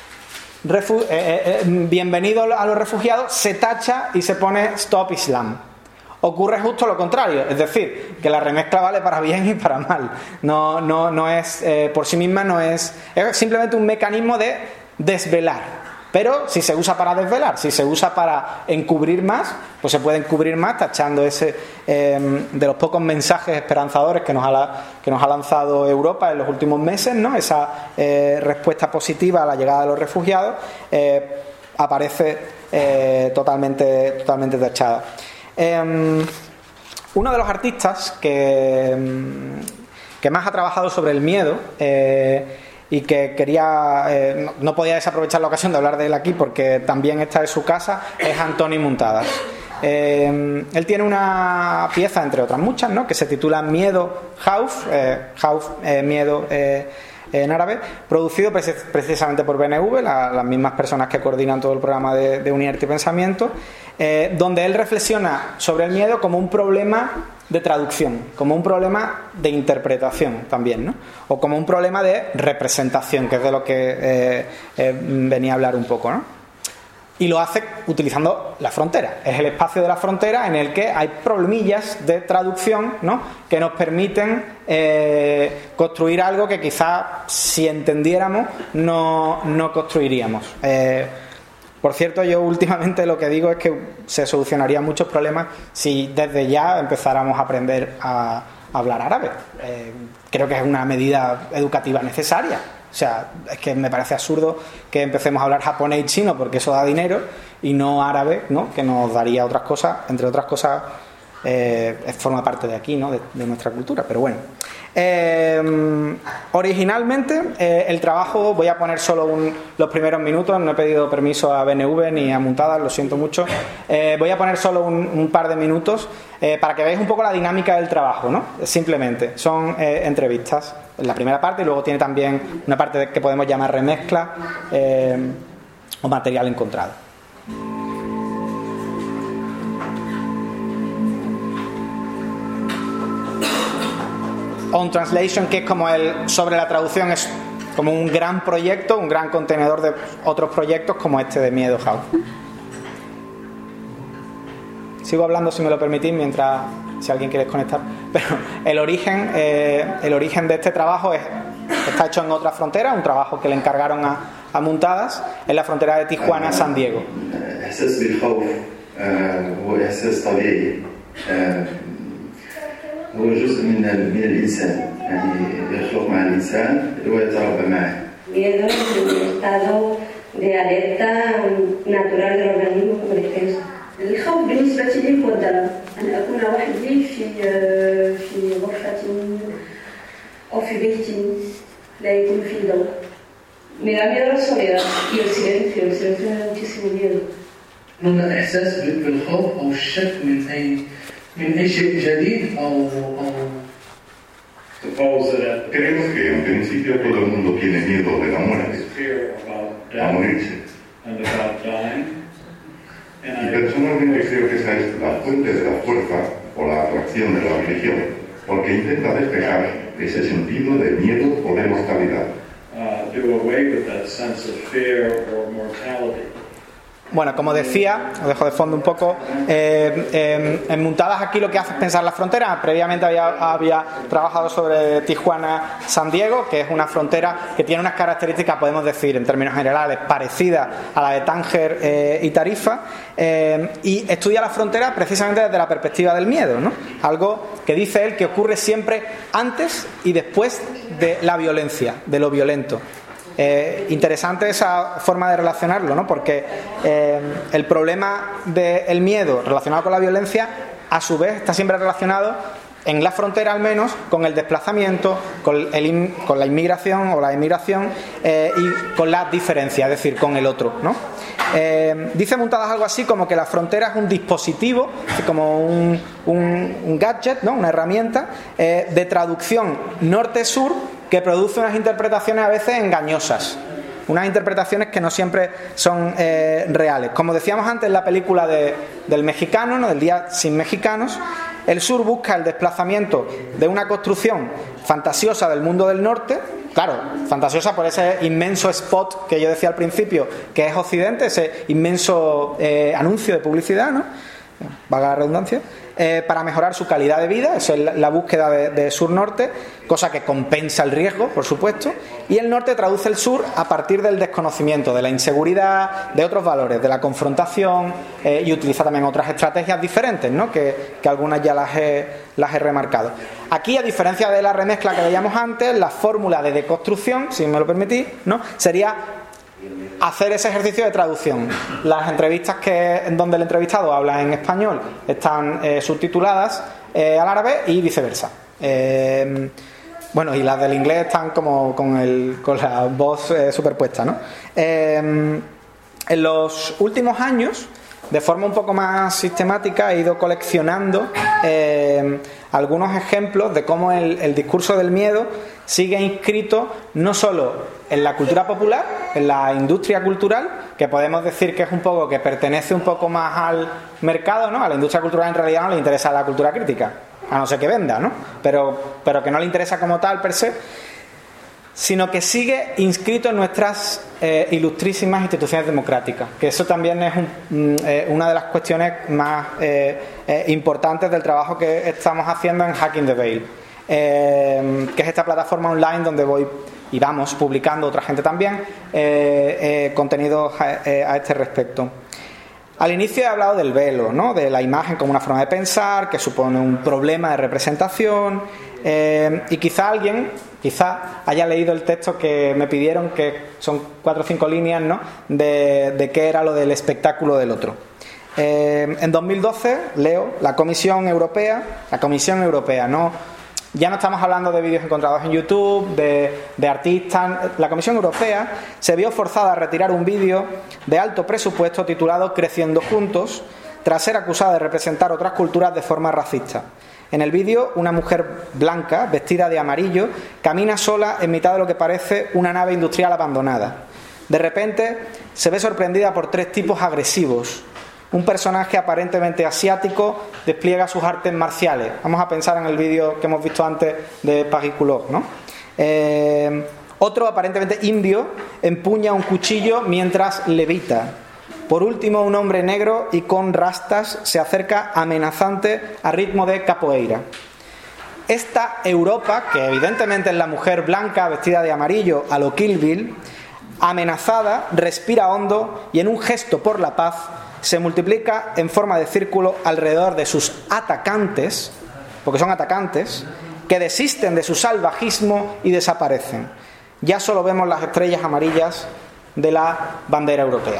Refu- eh, eh, bienvenido a los refugiados se tacha y se pone Stop Islam. ocurre justo lo contrario, es decir, que la remezcla vale para bien y para mal. No, no, no es, eh, por sí misma no es, es simplemente un mecanismo de desvelar. Pero si se usa para desvelar, si se usa para encubrir más, pues se puede encubrir más tachando ese eh, de los pocos mensajes esperanzadores que nos ha, que nos ha lanzado Europa en los últimos meses, ¿no? Esa eh, respuesta positiva a la llegada de los refugiados eh, aparece eh, totalmente, totalmente tachada. Eh, uno de los artistas que, que más ha trabajado sobre el miedo eh, y que quería, eh, no, no podía desaprovechar la ocasión de hablar de él aquí porque también está en su casa, es Antoni Muntadas. Eh, él tiene una pieza, entre otras muchas, ¿no?, que se titula Miedo Hauf, eh, Hauf, eh, Miedo eh, en árabe, producido precis- precisamente por B N V, la, las mismas personas que coordinan todo el programa de, de Unirte y Pensamiento, eh, donde él reflexiona sobre el miedo como un problema de traducción, como un problema de interpretación también, ¿no? O como un problema de representación, que es de lo que eh, eh, venía a hablar un poco, ¿no? Y lo hace utilizando la frontera. Es el espacio de la frontera en el que hay problemillas de traducción, ¿no?, que nos permiten eh, construir algo que quizás, si entendiéramos, no, no construiríamos. Eh, Por cierto, yo últimamente lo que digo es que se solucionarían muchos problemas si desde ya empezáramos a aprender a, a hablar árabe. Eh, creo que es una medida educativa necesaria. O sea, es que me parece absurdo que empecemos a hablar japonés y chino porque eso da dinero y no árabe, ¿no?, que nos daría otras cosas, entre otras cosas, eh, forma parte de aquí, ¿no?, de, de nuestra cultura. Pero bueno. Eh, originalmente eh, el trabajo, voy a poner solo un, los primeros minutos, no he pedido permiso a B N V ni a Muntadas, lo siento mucho. Eh, voy a poner solo un, un par de minutos eh, para que veáis un poco la dinámica del trabajo, ¿no? Simplemente son eh, entrevistas en la primera parte y luego tiene también una parte que podemos llamar remezcla eh, o material encontrado. On Translation, que es como el sobre la traducción, es como un gran proyecto, un gran contenedor de otros proyectos como este de Miedo Hauf. Sigo hablando, si me lo permitís, mientras, si alguien quiere desconectar. Pero el origen, eh, el origen de este trabajo es, está hecho en otra frontera, un trabajo que le encargaron a, a Muntadas, en la frontera de Tijuana-San Diego. هو جزء من من الإنسان، يعني يخلق مع الإنسان ويتربى معه. Miedo es un estado de alerta natural del organismo como defensa. الخوف بالنسبة لي هو الضلال، أن أكون وحدي في في غرفة أو في بيت لا يكون فيه ضوء. Me da miedo la soledad y el silencio, el silencio me da muchísimo miedo. هناك إحساس بالخوف أو الشك من أي من أي شيء جديد أو أو Creemos que en principio todo el mundo tiene miedo de la muerte, a morirse. Y personalmente creo que esa es la fuente de la fuerza o la atracción de la religión, porque intenta despejar ese sentido de miedo o de mortalidad. Bueno, como decía, lo dejo de fondo un poco, eh, eh, en Muntadas aquí lo que hace es pensar la frontera. Previamente había, había trabajado sobre Tijuana-San Diego, que es una frontera que tiene unas características, podemos decir, en términos generales, parecidas a la de Tánger eh, y Tarifa, eh, y estudia la frontera precisamente desde la perspectiva del miedo, ¿no? Algo que dice él que ocurre siempre antes y después de la violencia, de lo violento. Eh, interesante esa forma de relacionarlo, ¿no? Porque eh, el problema del miedo relacionado con la violencia, a su vez, está siempre relacionado, en la frontera al menos, con el desplazamiento, con, el, con la inmigración o la emigración eh, y con la diferencia, es decir, con el otro, ¿no? Eh, dice Muntadas algo así como que la frontera es un dispositivo, como un, un, un gadget, ¿no?, una herramienta eh, de traducción norte-sur que produce unas interpretaciones a veces engañosas, unas interpretaciones que no siempre son eh, reales. Como decíamos antes en la película de, del mexicano, ¿no?, del Día sin Mexicanos, el sur busca el desplazamiento de una construcción fantasiosa del mundo del norte, claro, fantasiosa por ese inmenso spot que yo decía al principio, que es Occidente, ese inmenso eh, anuncio de publicidad, ¿no?, valga la redundancia, eh, para mejorar su calidad de vida. Esa es la, la búsqueda de, de sur-norte, cosa que compensa el riesgo, por supuesto, y el norte traduce el sur a partir del desconocimiento, de la inseguridad, de otros valores, de la confrontación, eh, y utiliza también otras estrategias diferentes, ¿no? que, que algunas ya las he, las he remarcado. Aquí, a diferencia de la remezcla que veíamos antes, la fórmula de deconstrucción, si me lo permitís, ¿no? sería hacer ese ejercicio de traducción. Las entrevistas que en donde el entrevistado habla en español están eh, subtituladas eh, al árabe y viceversa. Eh, bueno, y las del inglés están como con, el, con la voz eh, superpuesta, ¿no? Eh, en los últimos años, de forma un poco más sistemática, he ido coleccionando eh, algunos ejemplos de cómo el, el discurso del miedo sigue inscrito no solo en la cultura popular, en la industria cultural, que podemos decir que es un poco que pertenece un poco más al mercado, ¿no? A la industria cultural en realidad no le interesa la cultura crítica, a no ser que venda, ¿no? Pero, pero que no le interesa como tal per se, sino que sigue inscrito en nuestras eh, ilustrísimas instituciones democráticas, que eso también es un, eh, una de las cuestiones más eh, eh, importantes del trabajo que estamos haciendo en Hacking the Veil, eh, que es esta plataforma online donde voy y vamos publicando, otra gente también, eh, eh, contenidos a, eh, a este respecto. Al inicio he hablado del velo, ¿no? De la imagen como una forma de pensar, que supone un problema de representación, eh, y quizá alguien quizá haya leído el texto que me pidieron, que son cuatro o cinco líneas, ¿no? de, de qué era lo del espectáculo del otro. Eh, en dos mil doce leo la Comisión Europea, la Comisión Europea, no, ya no estamos hablando de vídeos encontrados en YouTube, de, de artistas. La Comisión Europea se vio forzada a retirar un vídeo de alto presupuesto titulado Creciendo Juntos, tras ser acusada de representar otras culturas de forma racista. En el vídeo, una mujer blanca, vestida de amarillo, camina sola en mitad de lo que parece una nave industrial abandonada. De repente, se ve sorprendida por tres tipos agresivos. Un personaje aparentemente asiático despliega sus artes marciales. Vamos a pensar en el vídeo que hemos visto antes de Pagiculov, ¿no? Eh, otro, aparentemente indio, empuña un cuchillo mientras levita. Por último, un hombre negro y con rastas se acerca amenazante a ritmo de capoeira. Esta Europa, que evidentemente es la mujer blanca vestida de amarillo a lo Kill Bill, amenazada, respira hondo y en un gesto por la paz se multiplica en forma de círculo alrededor de sus atacantes, porque son atacantes, que desisten de su salvajismo y desaparecen. Ya solo vemos las estrellas amarillas de la bandera europea.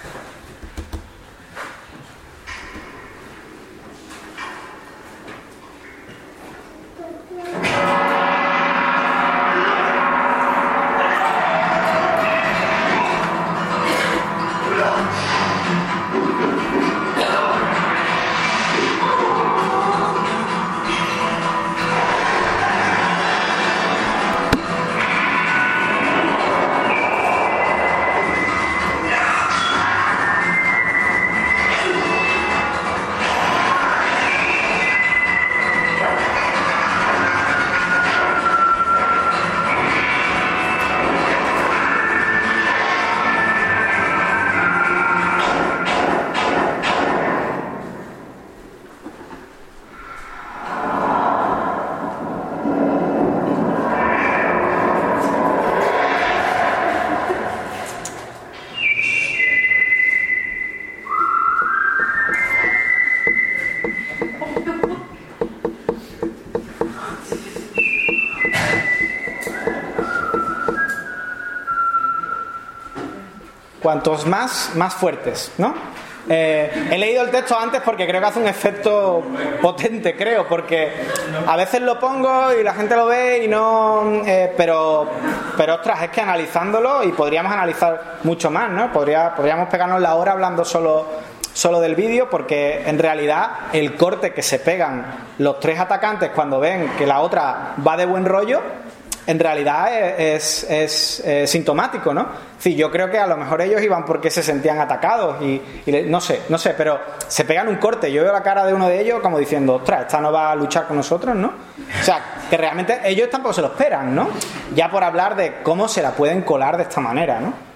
Cuantos más, más fuertes, ¿no? Eh, he leído el texto antes porque creo que hace un efecto potente, creo, porque a veces lo pongo y la gente lo ve y no... Eh, pero, pero ostras, es que analizándolo, y podríamos analizar mucho más, ¿no? Podría, podríamos pegarnos la hora hablando solo, solo del vídeo, porque en realidad el corte que se pegan los tres atacantes cuando ven que la otra va de buen rollo, en realidad es, es, es sintomático, ¿no? Sí, yo creo que a lo mejor ellos iban porque se sentían atacados y, y no sé, no sé, pero se pegan un corte. Yo veo la cara de uno de ellos como diciendo, ostras, esta no va a luchar con nosotros, ¿no? O sea, que realmente ellos tampoco se lo esperan, ¿no? Ya por hablar de cómo se la pueden colar de esta manera, ¿no?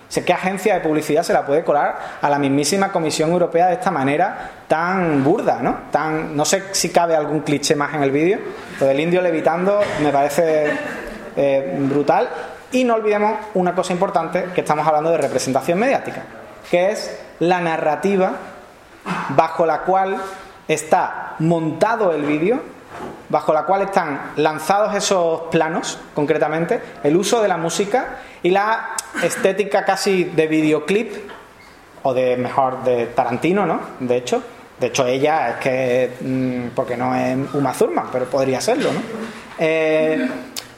sé qué agencia de publicidad se la puede colar a la mismísima Comisión Europea de esta manera tan burda, ¿no? Tan, no sé si cabe algún cliché más en el vídeo. Lo del indio levitando me parece eh, brutal. Y no olvidemos una cosa importante, que estamos hablando de representación mediática, que es la narrativa bajo la cual está montado el vídeo, bajo la cual están lanzados esos planos, concretamente, el uso de la música y la estética casi de videoclip, o de mejor de Tarantino, ¿no? De hecho, de hecho ella es que, porque no es Uma Thurman, pero podría serlo, ¿no? Eh,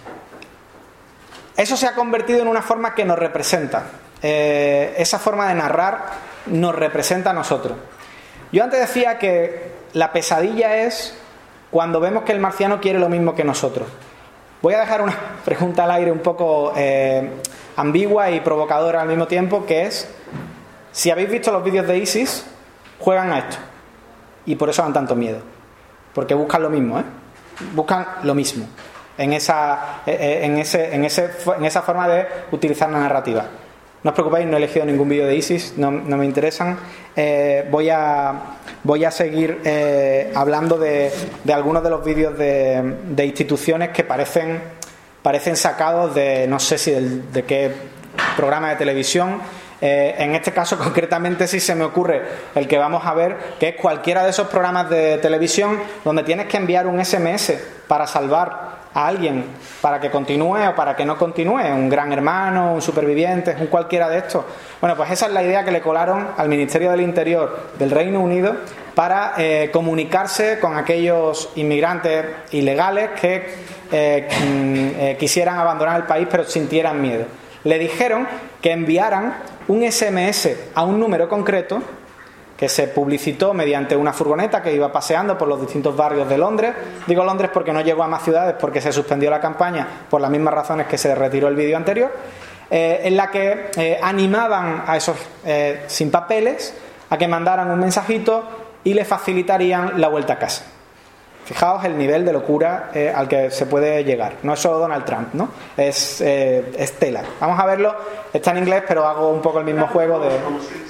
eso se ha convertido en una forma que nos representa. Eh, esa forma de narrar nos representa a nosotros. Yo antes decía que la pesadilla es cuando vemos que el marciano quiere lo mismo que nosotros. Voy a dejar una pregunta al aire un poco eh, ambigua y provocadora al mismo tiempo, que es: si habéis visto los vídeos de ISIS, juegan a esto y por eso dan tanto miedo, porque buscan lo mismo, ¿eh? Buscan lo mismo en esa, en ese, en ese, en esa forma de utilizar la narrativa. No os preocupéis, no he elegido ningún vídeo de ISIS, no, no me interesan. Eh, voy a voy a seguir eh, hablando de, de algunos de los vídeos de, de instituciones que parecen parecen sacados de no sé si del, de qué programa de televisión. Eh, en este caso concretamente sí se me ocurre el que vamos a ver, que es cualquiera de esos programas de televisión donde tienes que enviar un ese eme ese para salvar a alguien, para que continúe o para que no continúe, un Gran Hermano, un Supervivientes, un cualquiera de estos. Bueno, pues esa es la idea que le colaron al Ministerio del Interior del Reino Unido para eh, comunicarse con aquellos inmigrantes ilegales que eh, eh, quisieran abandonar el país pero sintieran miedo. Le dijeron que enviaran un ese eme ese a un número concreto que se publicitó mediante una furgoneta que iba paseando por los distintos barrios de Londres. Digo Londres porque no llegó a más ciudades, porque se suspendió la campaña por las mismas razones que se retiró el vídeo anterior, eh, en la que eh, animaban a esos eh, sin papeles a que mandaran un mensajito y le facilitarían la vuelta a casa. Fijaos el nivel de locura eh, al que se puede llegar. No es solo Donald Trump, ¿no? Es, eh, es tela. Vamos a verlo. Está en inglés, pero hago un poco el mismo juego de...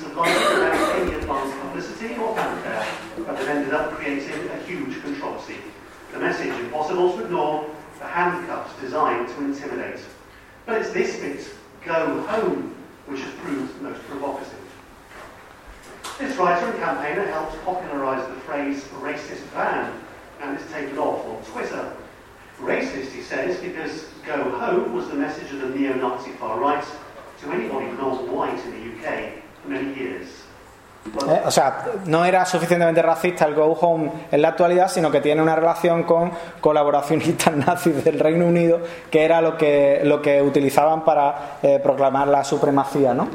This writer and campaigner helped popularise the phrase racist ban, and it's taken off on Twitter. Racist, he says, because go home was the message of the neo-Nazi far right to anybody non-white in the U K for many years. Eh, o sea, no era suficientemente racista el Go Home en la actualidad, sino que tiene una relación con colaboracionistas nazis del Reino Unido, que era lo que lo que utilizaban para eh, proclamar la supremacía, ¿no?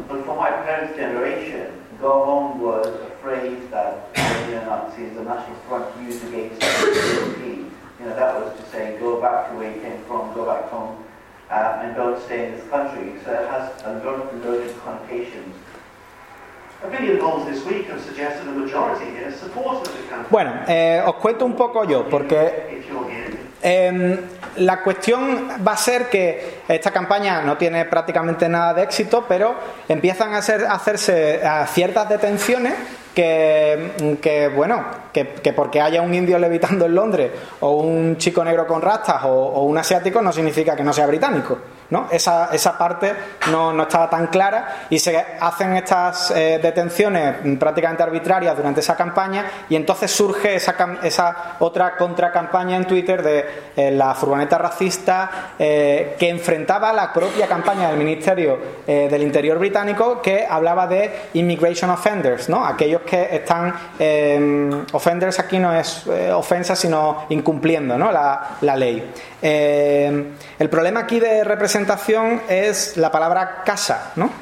Go home was a phrase that the Nazis, the National Front, used against the G O P. You know, that was to say, go back to where you came from, go back home, uh, and don't stay in this country. So it has a lot of loaded connotations. Opinion polls this week have suggested a majority here supported the campaign. Bueno, eh, os cuento un poco yo, porque eh, la cuestión va a ser que esta campaña no tiene prácticamente nada de éxito, pero empiezan a, ser, a hacerse a ciertas detenciones que, que bueno, que, que porque haya un indio levitando en Londres o un chico negro con rastas o, o un asiático no significa que no sea británico, ¿no? Esa, esa parte no, no estaba tan clara y se hacen estas eh, detenciones prácticamente arbitrarias durante esa campaña, y entonces surge esa, esa otra contracampaña en Twitter de eh, la furgoneta racista eh, que enfrentaba a la propia campaña del Ministerio eh, del Interior británico, que hablaba de immigration offenders, ¿no? Aquellos que están eh, offenders aquí no es eh, ofensa sino incumpliendo, ¿no? la, la ley. Eh, el problema aquí de representación es la palabra casa, ¿no?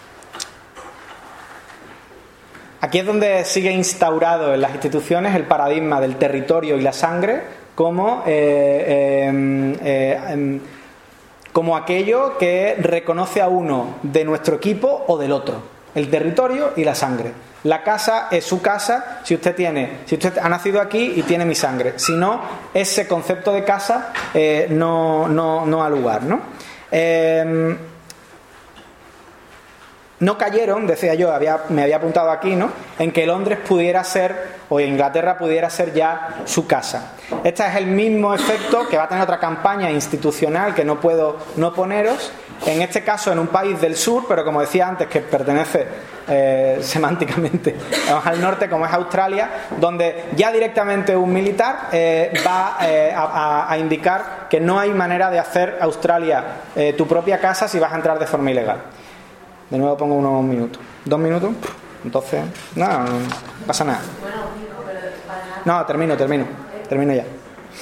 Aquí es donde sigue instaurado en las instituciones el paradigma del territorio y la sangre como eh, eh, eh, como aquello que reconoce a uno de nuestro equipo o del otro, el territorio y la sangre. La casa es su casa si usted tiene, si usted ha nacido aquí y tiene mi sangre. Si no, ese concepto de casa eh, no, no, no ha lugar, ¿no? Eh, no cayeron, decía yo, había, me había apuntado aquí, ¿no?, en que Londres pudiera ser, o Inglaterra pudiera ser ya su casa. Este es el mismo efecto que va a tener otra campaña institucional que no puedo no poneros, en este caso en un país del sur, pero como decía antes, que pertenece eh, semánticamente al norte, como es Australia, donde ya directamente un militar eh, va eh, a, a indicar que no hay manera de hacer Australia eh, tu propia casa si vas a entrar de forma ilegal. De nuevo pongo unos minutos. ¿Dos minutos? Entonces, no, no pasa nada. No, termino, termino. Termino ya.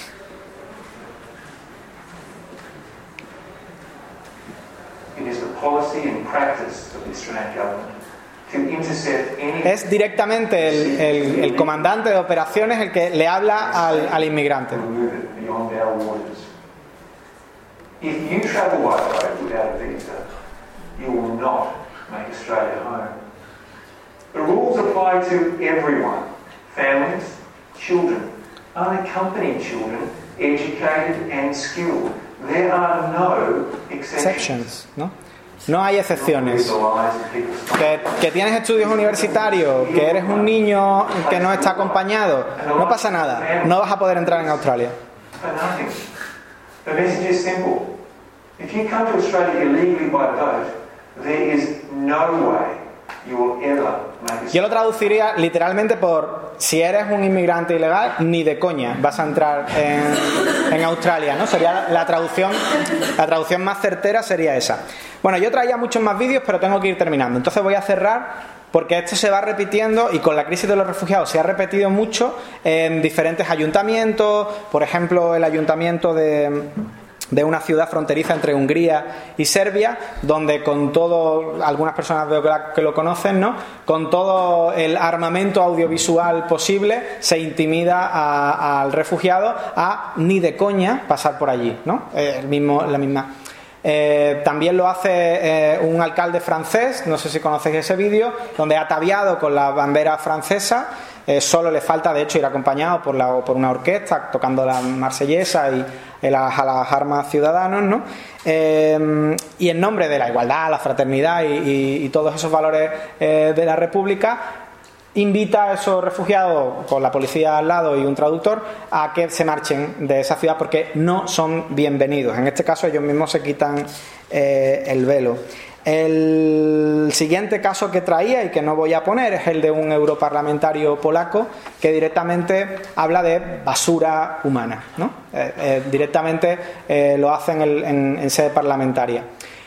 Es directamente el, el, el comandante de operaciones el que le habla al, al inmigrante. If you travel by boat without a visa, you will not make Australia home. The rules apply to everyone: families, children, unaccompanied children, educated and skilled. There are no exceptions. ¿no? No hay excepciones. Que, que tienes estudios universitarios, que eres un niño que no está acompañado, no pasa nada. No vas a poder entrar en Australia. The message is simple. If you come to Australia illegally by boat, there is no way you will ever make a... Yo lo traduciría literalmente por: si eres un inmigrante ilegal, ni de coña vas a entrar en, en Australia, ¿no? Sería la traducción, la traducción más certera sería esa. Bueno, yo traía muchos más vídeos, pero tengo que ir terminando. Entonces voy a cerrar, porque esto se va repitiendo y con la crisis de los refugiados se ha repetido mucho en diferentes ayuntamientos. Por ejemplo, el ayuntamiento de, de una ciudad fronteriza entre Hungría y Serbia, donde con todo, algunas personas veo que, la, que lo conocen, ¿no?, con todo el armamento audiovisual posible se intimida a, al refugiado a ni de coña pasar por allí, ¿no? Eh, el mismo, la misma... Eh, también lo hace eh, un alcalde francés, no sé si conocéis ese vídeo, donde ataviado con la bandera francesa, eh, solo le falta de hecho ir acompañado por, la, por una orquesta tocando la marsellesa y el, a las armas ciudadanos, ¿no? Eh, y en nombre de la igualdad, la fraternidad y, y, y todos esos valores eh, de la República, invita a esos refugiados con la policía al lado y un traductor a que se marchen de esa ciudad porque no son bienvenidos. En este caso ellos mismos se quitan eh, el velo. El siguiente caso que traía y que no voy a poner es el de un europarlamentario polaco que directamente habla de basura humana, ¿no? Eh, eh, directamente eh, lo hace en, el, en, en sede parlamentaria.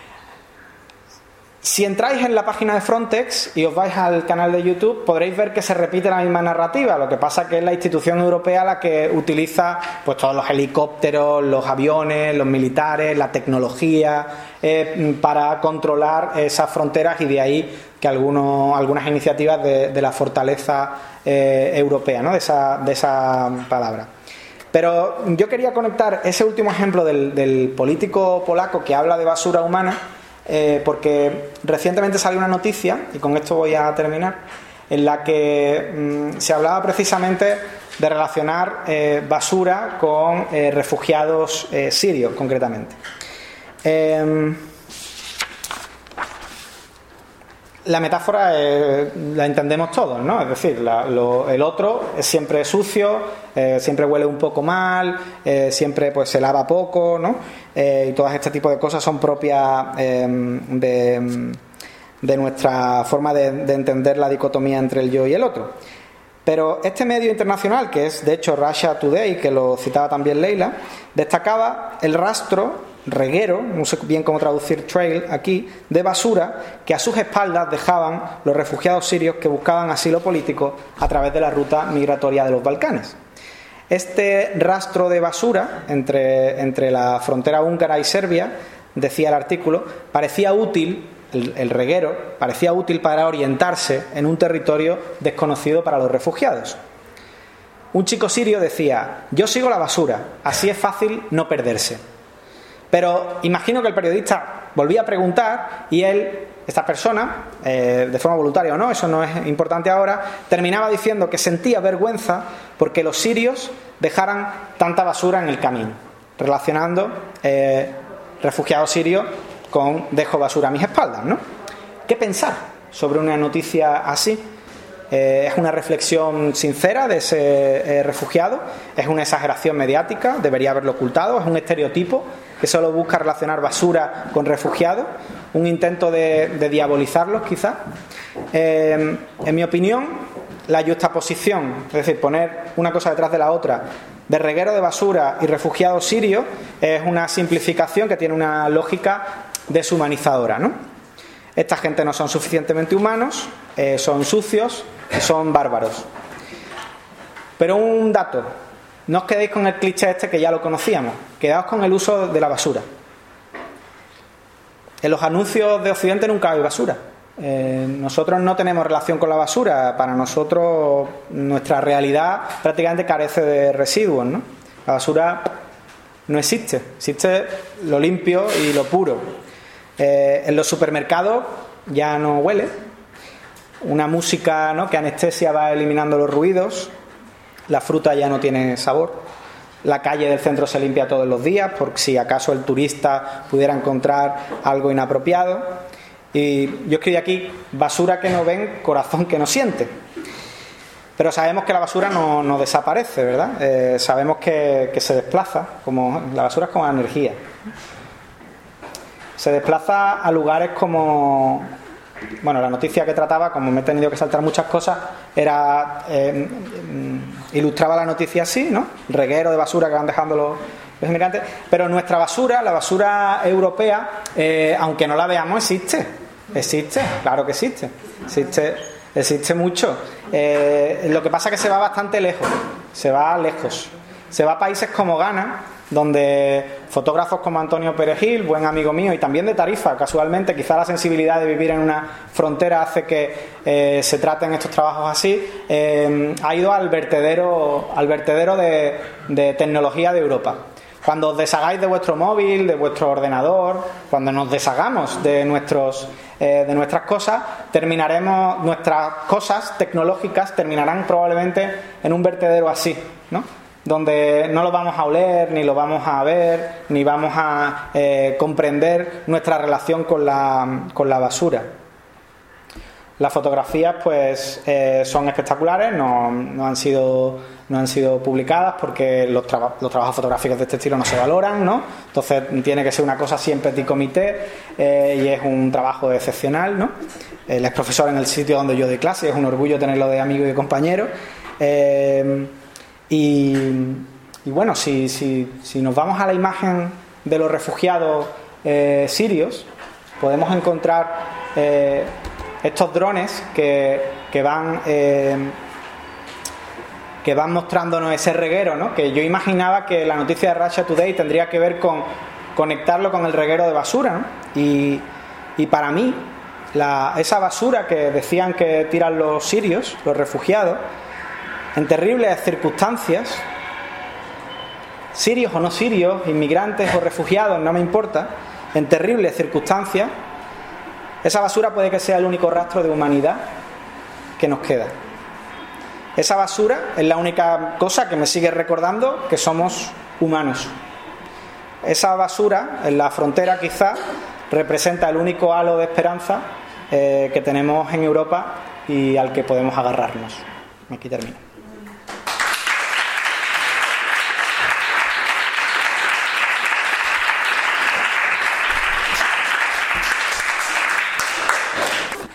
Si entráis en la página de Frontex y os vais al canal de YouTube, podréis ver que se repite la misma narrativa. Lo que pasa es que es la institución europea la que utiliza pues todos los helicópteros, los aviones, los militares, la tecnología eh, para controlar esas fronteras, y de ahí que algunos, algunas iniciativas de, de la fortaleza eh, europea, ¿no?, de esa, de esa palabra. Pero yo quería conectar ese último ejemplo del, del político polaco que habla de basura humana, Eh, porque recientemente salió una noticia, y con esto voy a terminar, en la que mmm, se hablaba precisamente de relacionar eh, basura con eh, refugiados eh, sirios, concretamente. Eh, la metáfora eh, la entendemos todos, ¿no? Es decir, la, lo, el otro es siempre sucio, eh, siempre huele un poco mal, eh, siempre pues se lava poco, ¿no? Eh, y todas este tipo de cosas son propias eh, de, de nuestra forma de, de entender la dicotomía entre el yo y el otro. Pero este medio internacional, que es de hecho Russia Today, que lo citaba también Leila, destacaba el rastro reguero, no sé bien cómo traducir trail aquí, de basura que a sus espaldas dejaban los refugiados sirios que buscaban asilo político a través de la ruta migratoria de los Balcanes. Este rastro de basura entre, entre la frontera húngara y Serbia, decía el artículo, parecía útil, el, el reguero, parecía útil para orientarse en un territorio desconocido para los refugiados. Un chico sirio decía: yo sigo la basura, así es fácil no perderse. Pero imagino que el periodista volvía a preguntar y él, esta persona, eh, de forma voluntaria o no, eso no es importante ahora, terminaba diciendo que sentía vergüenza porque los sirios dejaran tanta basura en el camino, relacionando eh, refugiados sirios con dejo basura a mis espaldas, ¿no? qué pensar sobre una noticia así. Eh, es una reflexión sincera de ese eh, refugiado, es una exageración mediática, debería haberlo ocultado, es un estereotipo que solo busca relacionar basura con refugiados, un intento de, de diabolizarlos quizás. Eh, en mi opinión, la yuxtaposición, es decir, poner una cosa detrás de la otra, de reguero de basura y refugiados sirios, es una simplificación que tiene una lógica deshumanizadora, ¿no? Esta gente no son suficientemente humanos, eh, son sucios y son bárbaros. Pero un dato, no os quedéis con el cliché este que ya lo conocíamos, quedaos con el uso de la basura. En los anuncios de Occidente nunca hay basura. Eh, nosotros no tenemos relación con la basura. Para nosotros nuestra realidad prácticamente carece de residuos, ¿no? La basura no existe, existe lo limpio y lo puro. Eh, en los supermercados ya no huele, una música, ¿no?, que anestesia va eliminando los ruidos, la fruta ya no tiene sabor, la calle del centro se limpia todos los días por si acaso el turista pudiera encontrar algo inapropiado. Y yo escribí aquí: basura que no ven, corazón que no siente. Pero sabemos que la basura no, no desaparece, ¿verdad? Eh, sabemos que, que se desplaza, como la basura es como la energía. Se desplaza a lugares como... Bueno, la noticia que trataba, como me he tenido que saltar muchas cosas, era eh, ilustraba la noticia así, ¿no? Reguero de basura que van dejando los, los inmigrantes. Pero nuestra basura, la basura europea, eh, aunque no la veamos, existe. Existe, claro que existe. Existe, existe mucho. Eh, lo que pasa es que se va bastante lejos. Se va lejos. Se va a países como Ghana, donde fotógrafos como Antonio Perejil, buen amigo mío, y también de Tarifa, casualmente, quizá la sensibilidad de vivir en una frontera hace que eh, se traten estos trabajos así, eh, ha ido al vertedero, al vertedero de, de tecnología de Europa. Cuando os deshagáis de vuestro móvil, de vuestro ordenador, cuando nos deshagamos de nuestros eh, de nuestras cosas, terminaremos, nuestras cosas tecnológicas terminarán probablemente en un vertedero así, ¿no?, donde no lo vamos a oler, ni lo vamos a ver, ni vamos a eh, comprender nuestra relación con la, con la basura. Las fotografías pues eh, son espectaculares, no, no, han sido, no han sido publicadas porque los, traba, los trabajos fotográficos de este estilo no se valoran, ¿no? Entonces tiene que ser una cosa así en petit comité, eh, y es un trabajo excepcional, ¿no? Él es profesor en el sitio donde yo doy clase, es un orgullo tenerlo de amigo y de compañero. Eh, Y, y bueno, si, si, si nos vamos a la imagen de los refugiados eh, sirios, podemos encontrar eh, estos drones que, que van eh, que van mostrándonos ese reguero, ¿no? Que yo imaginaba que la noticia de Russia Today tendría que ver con conectarlo con el reguero de basura, ¿no? Y, y para mí, la, esa basura que decían que tiran los sirios, los refugiados, en terribles circunstancias, sirios o no sirios, inmigrantes o refugiados, no me importa, en terribles circunstancias, esa basura puede que sea el único rastro de humanidad que nos queda. Esa basura es la única cosa que me sigue recordando que somos humanos. Esa basura, en la frontera quizá, representa el único halo de esperanza eh, que tenemos en Europa y al que podemos agarrarnos. Aquí termino.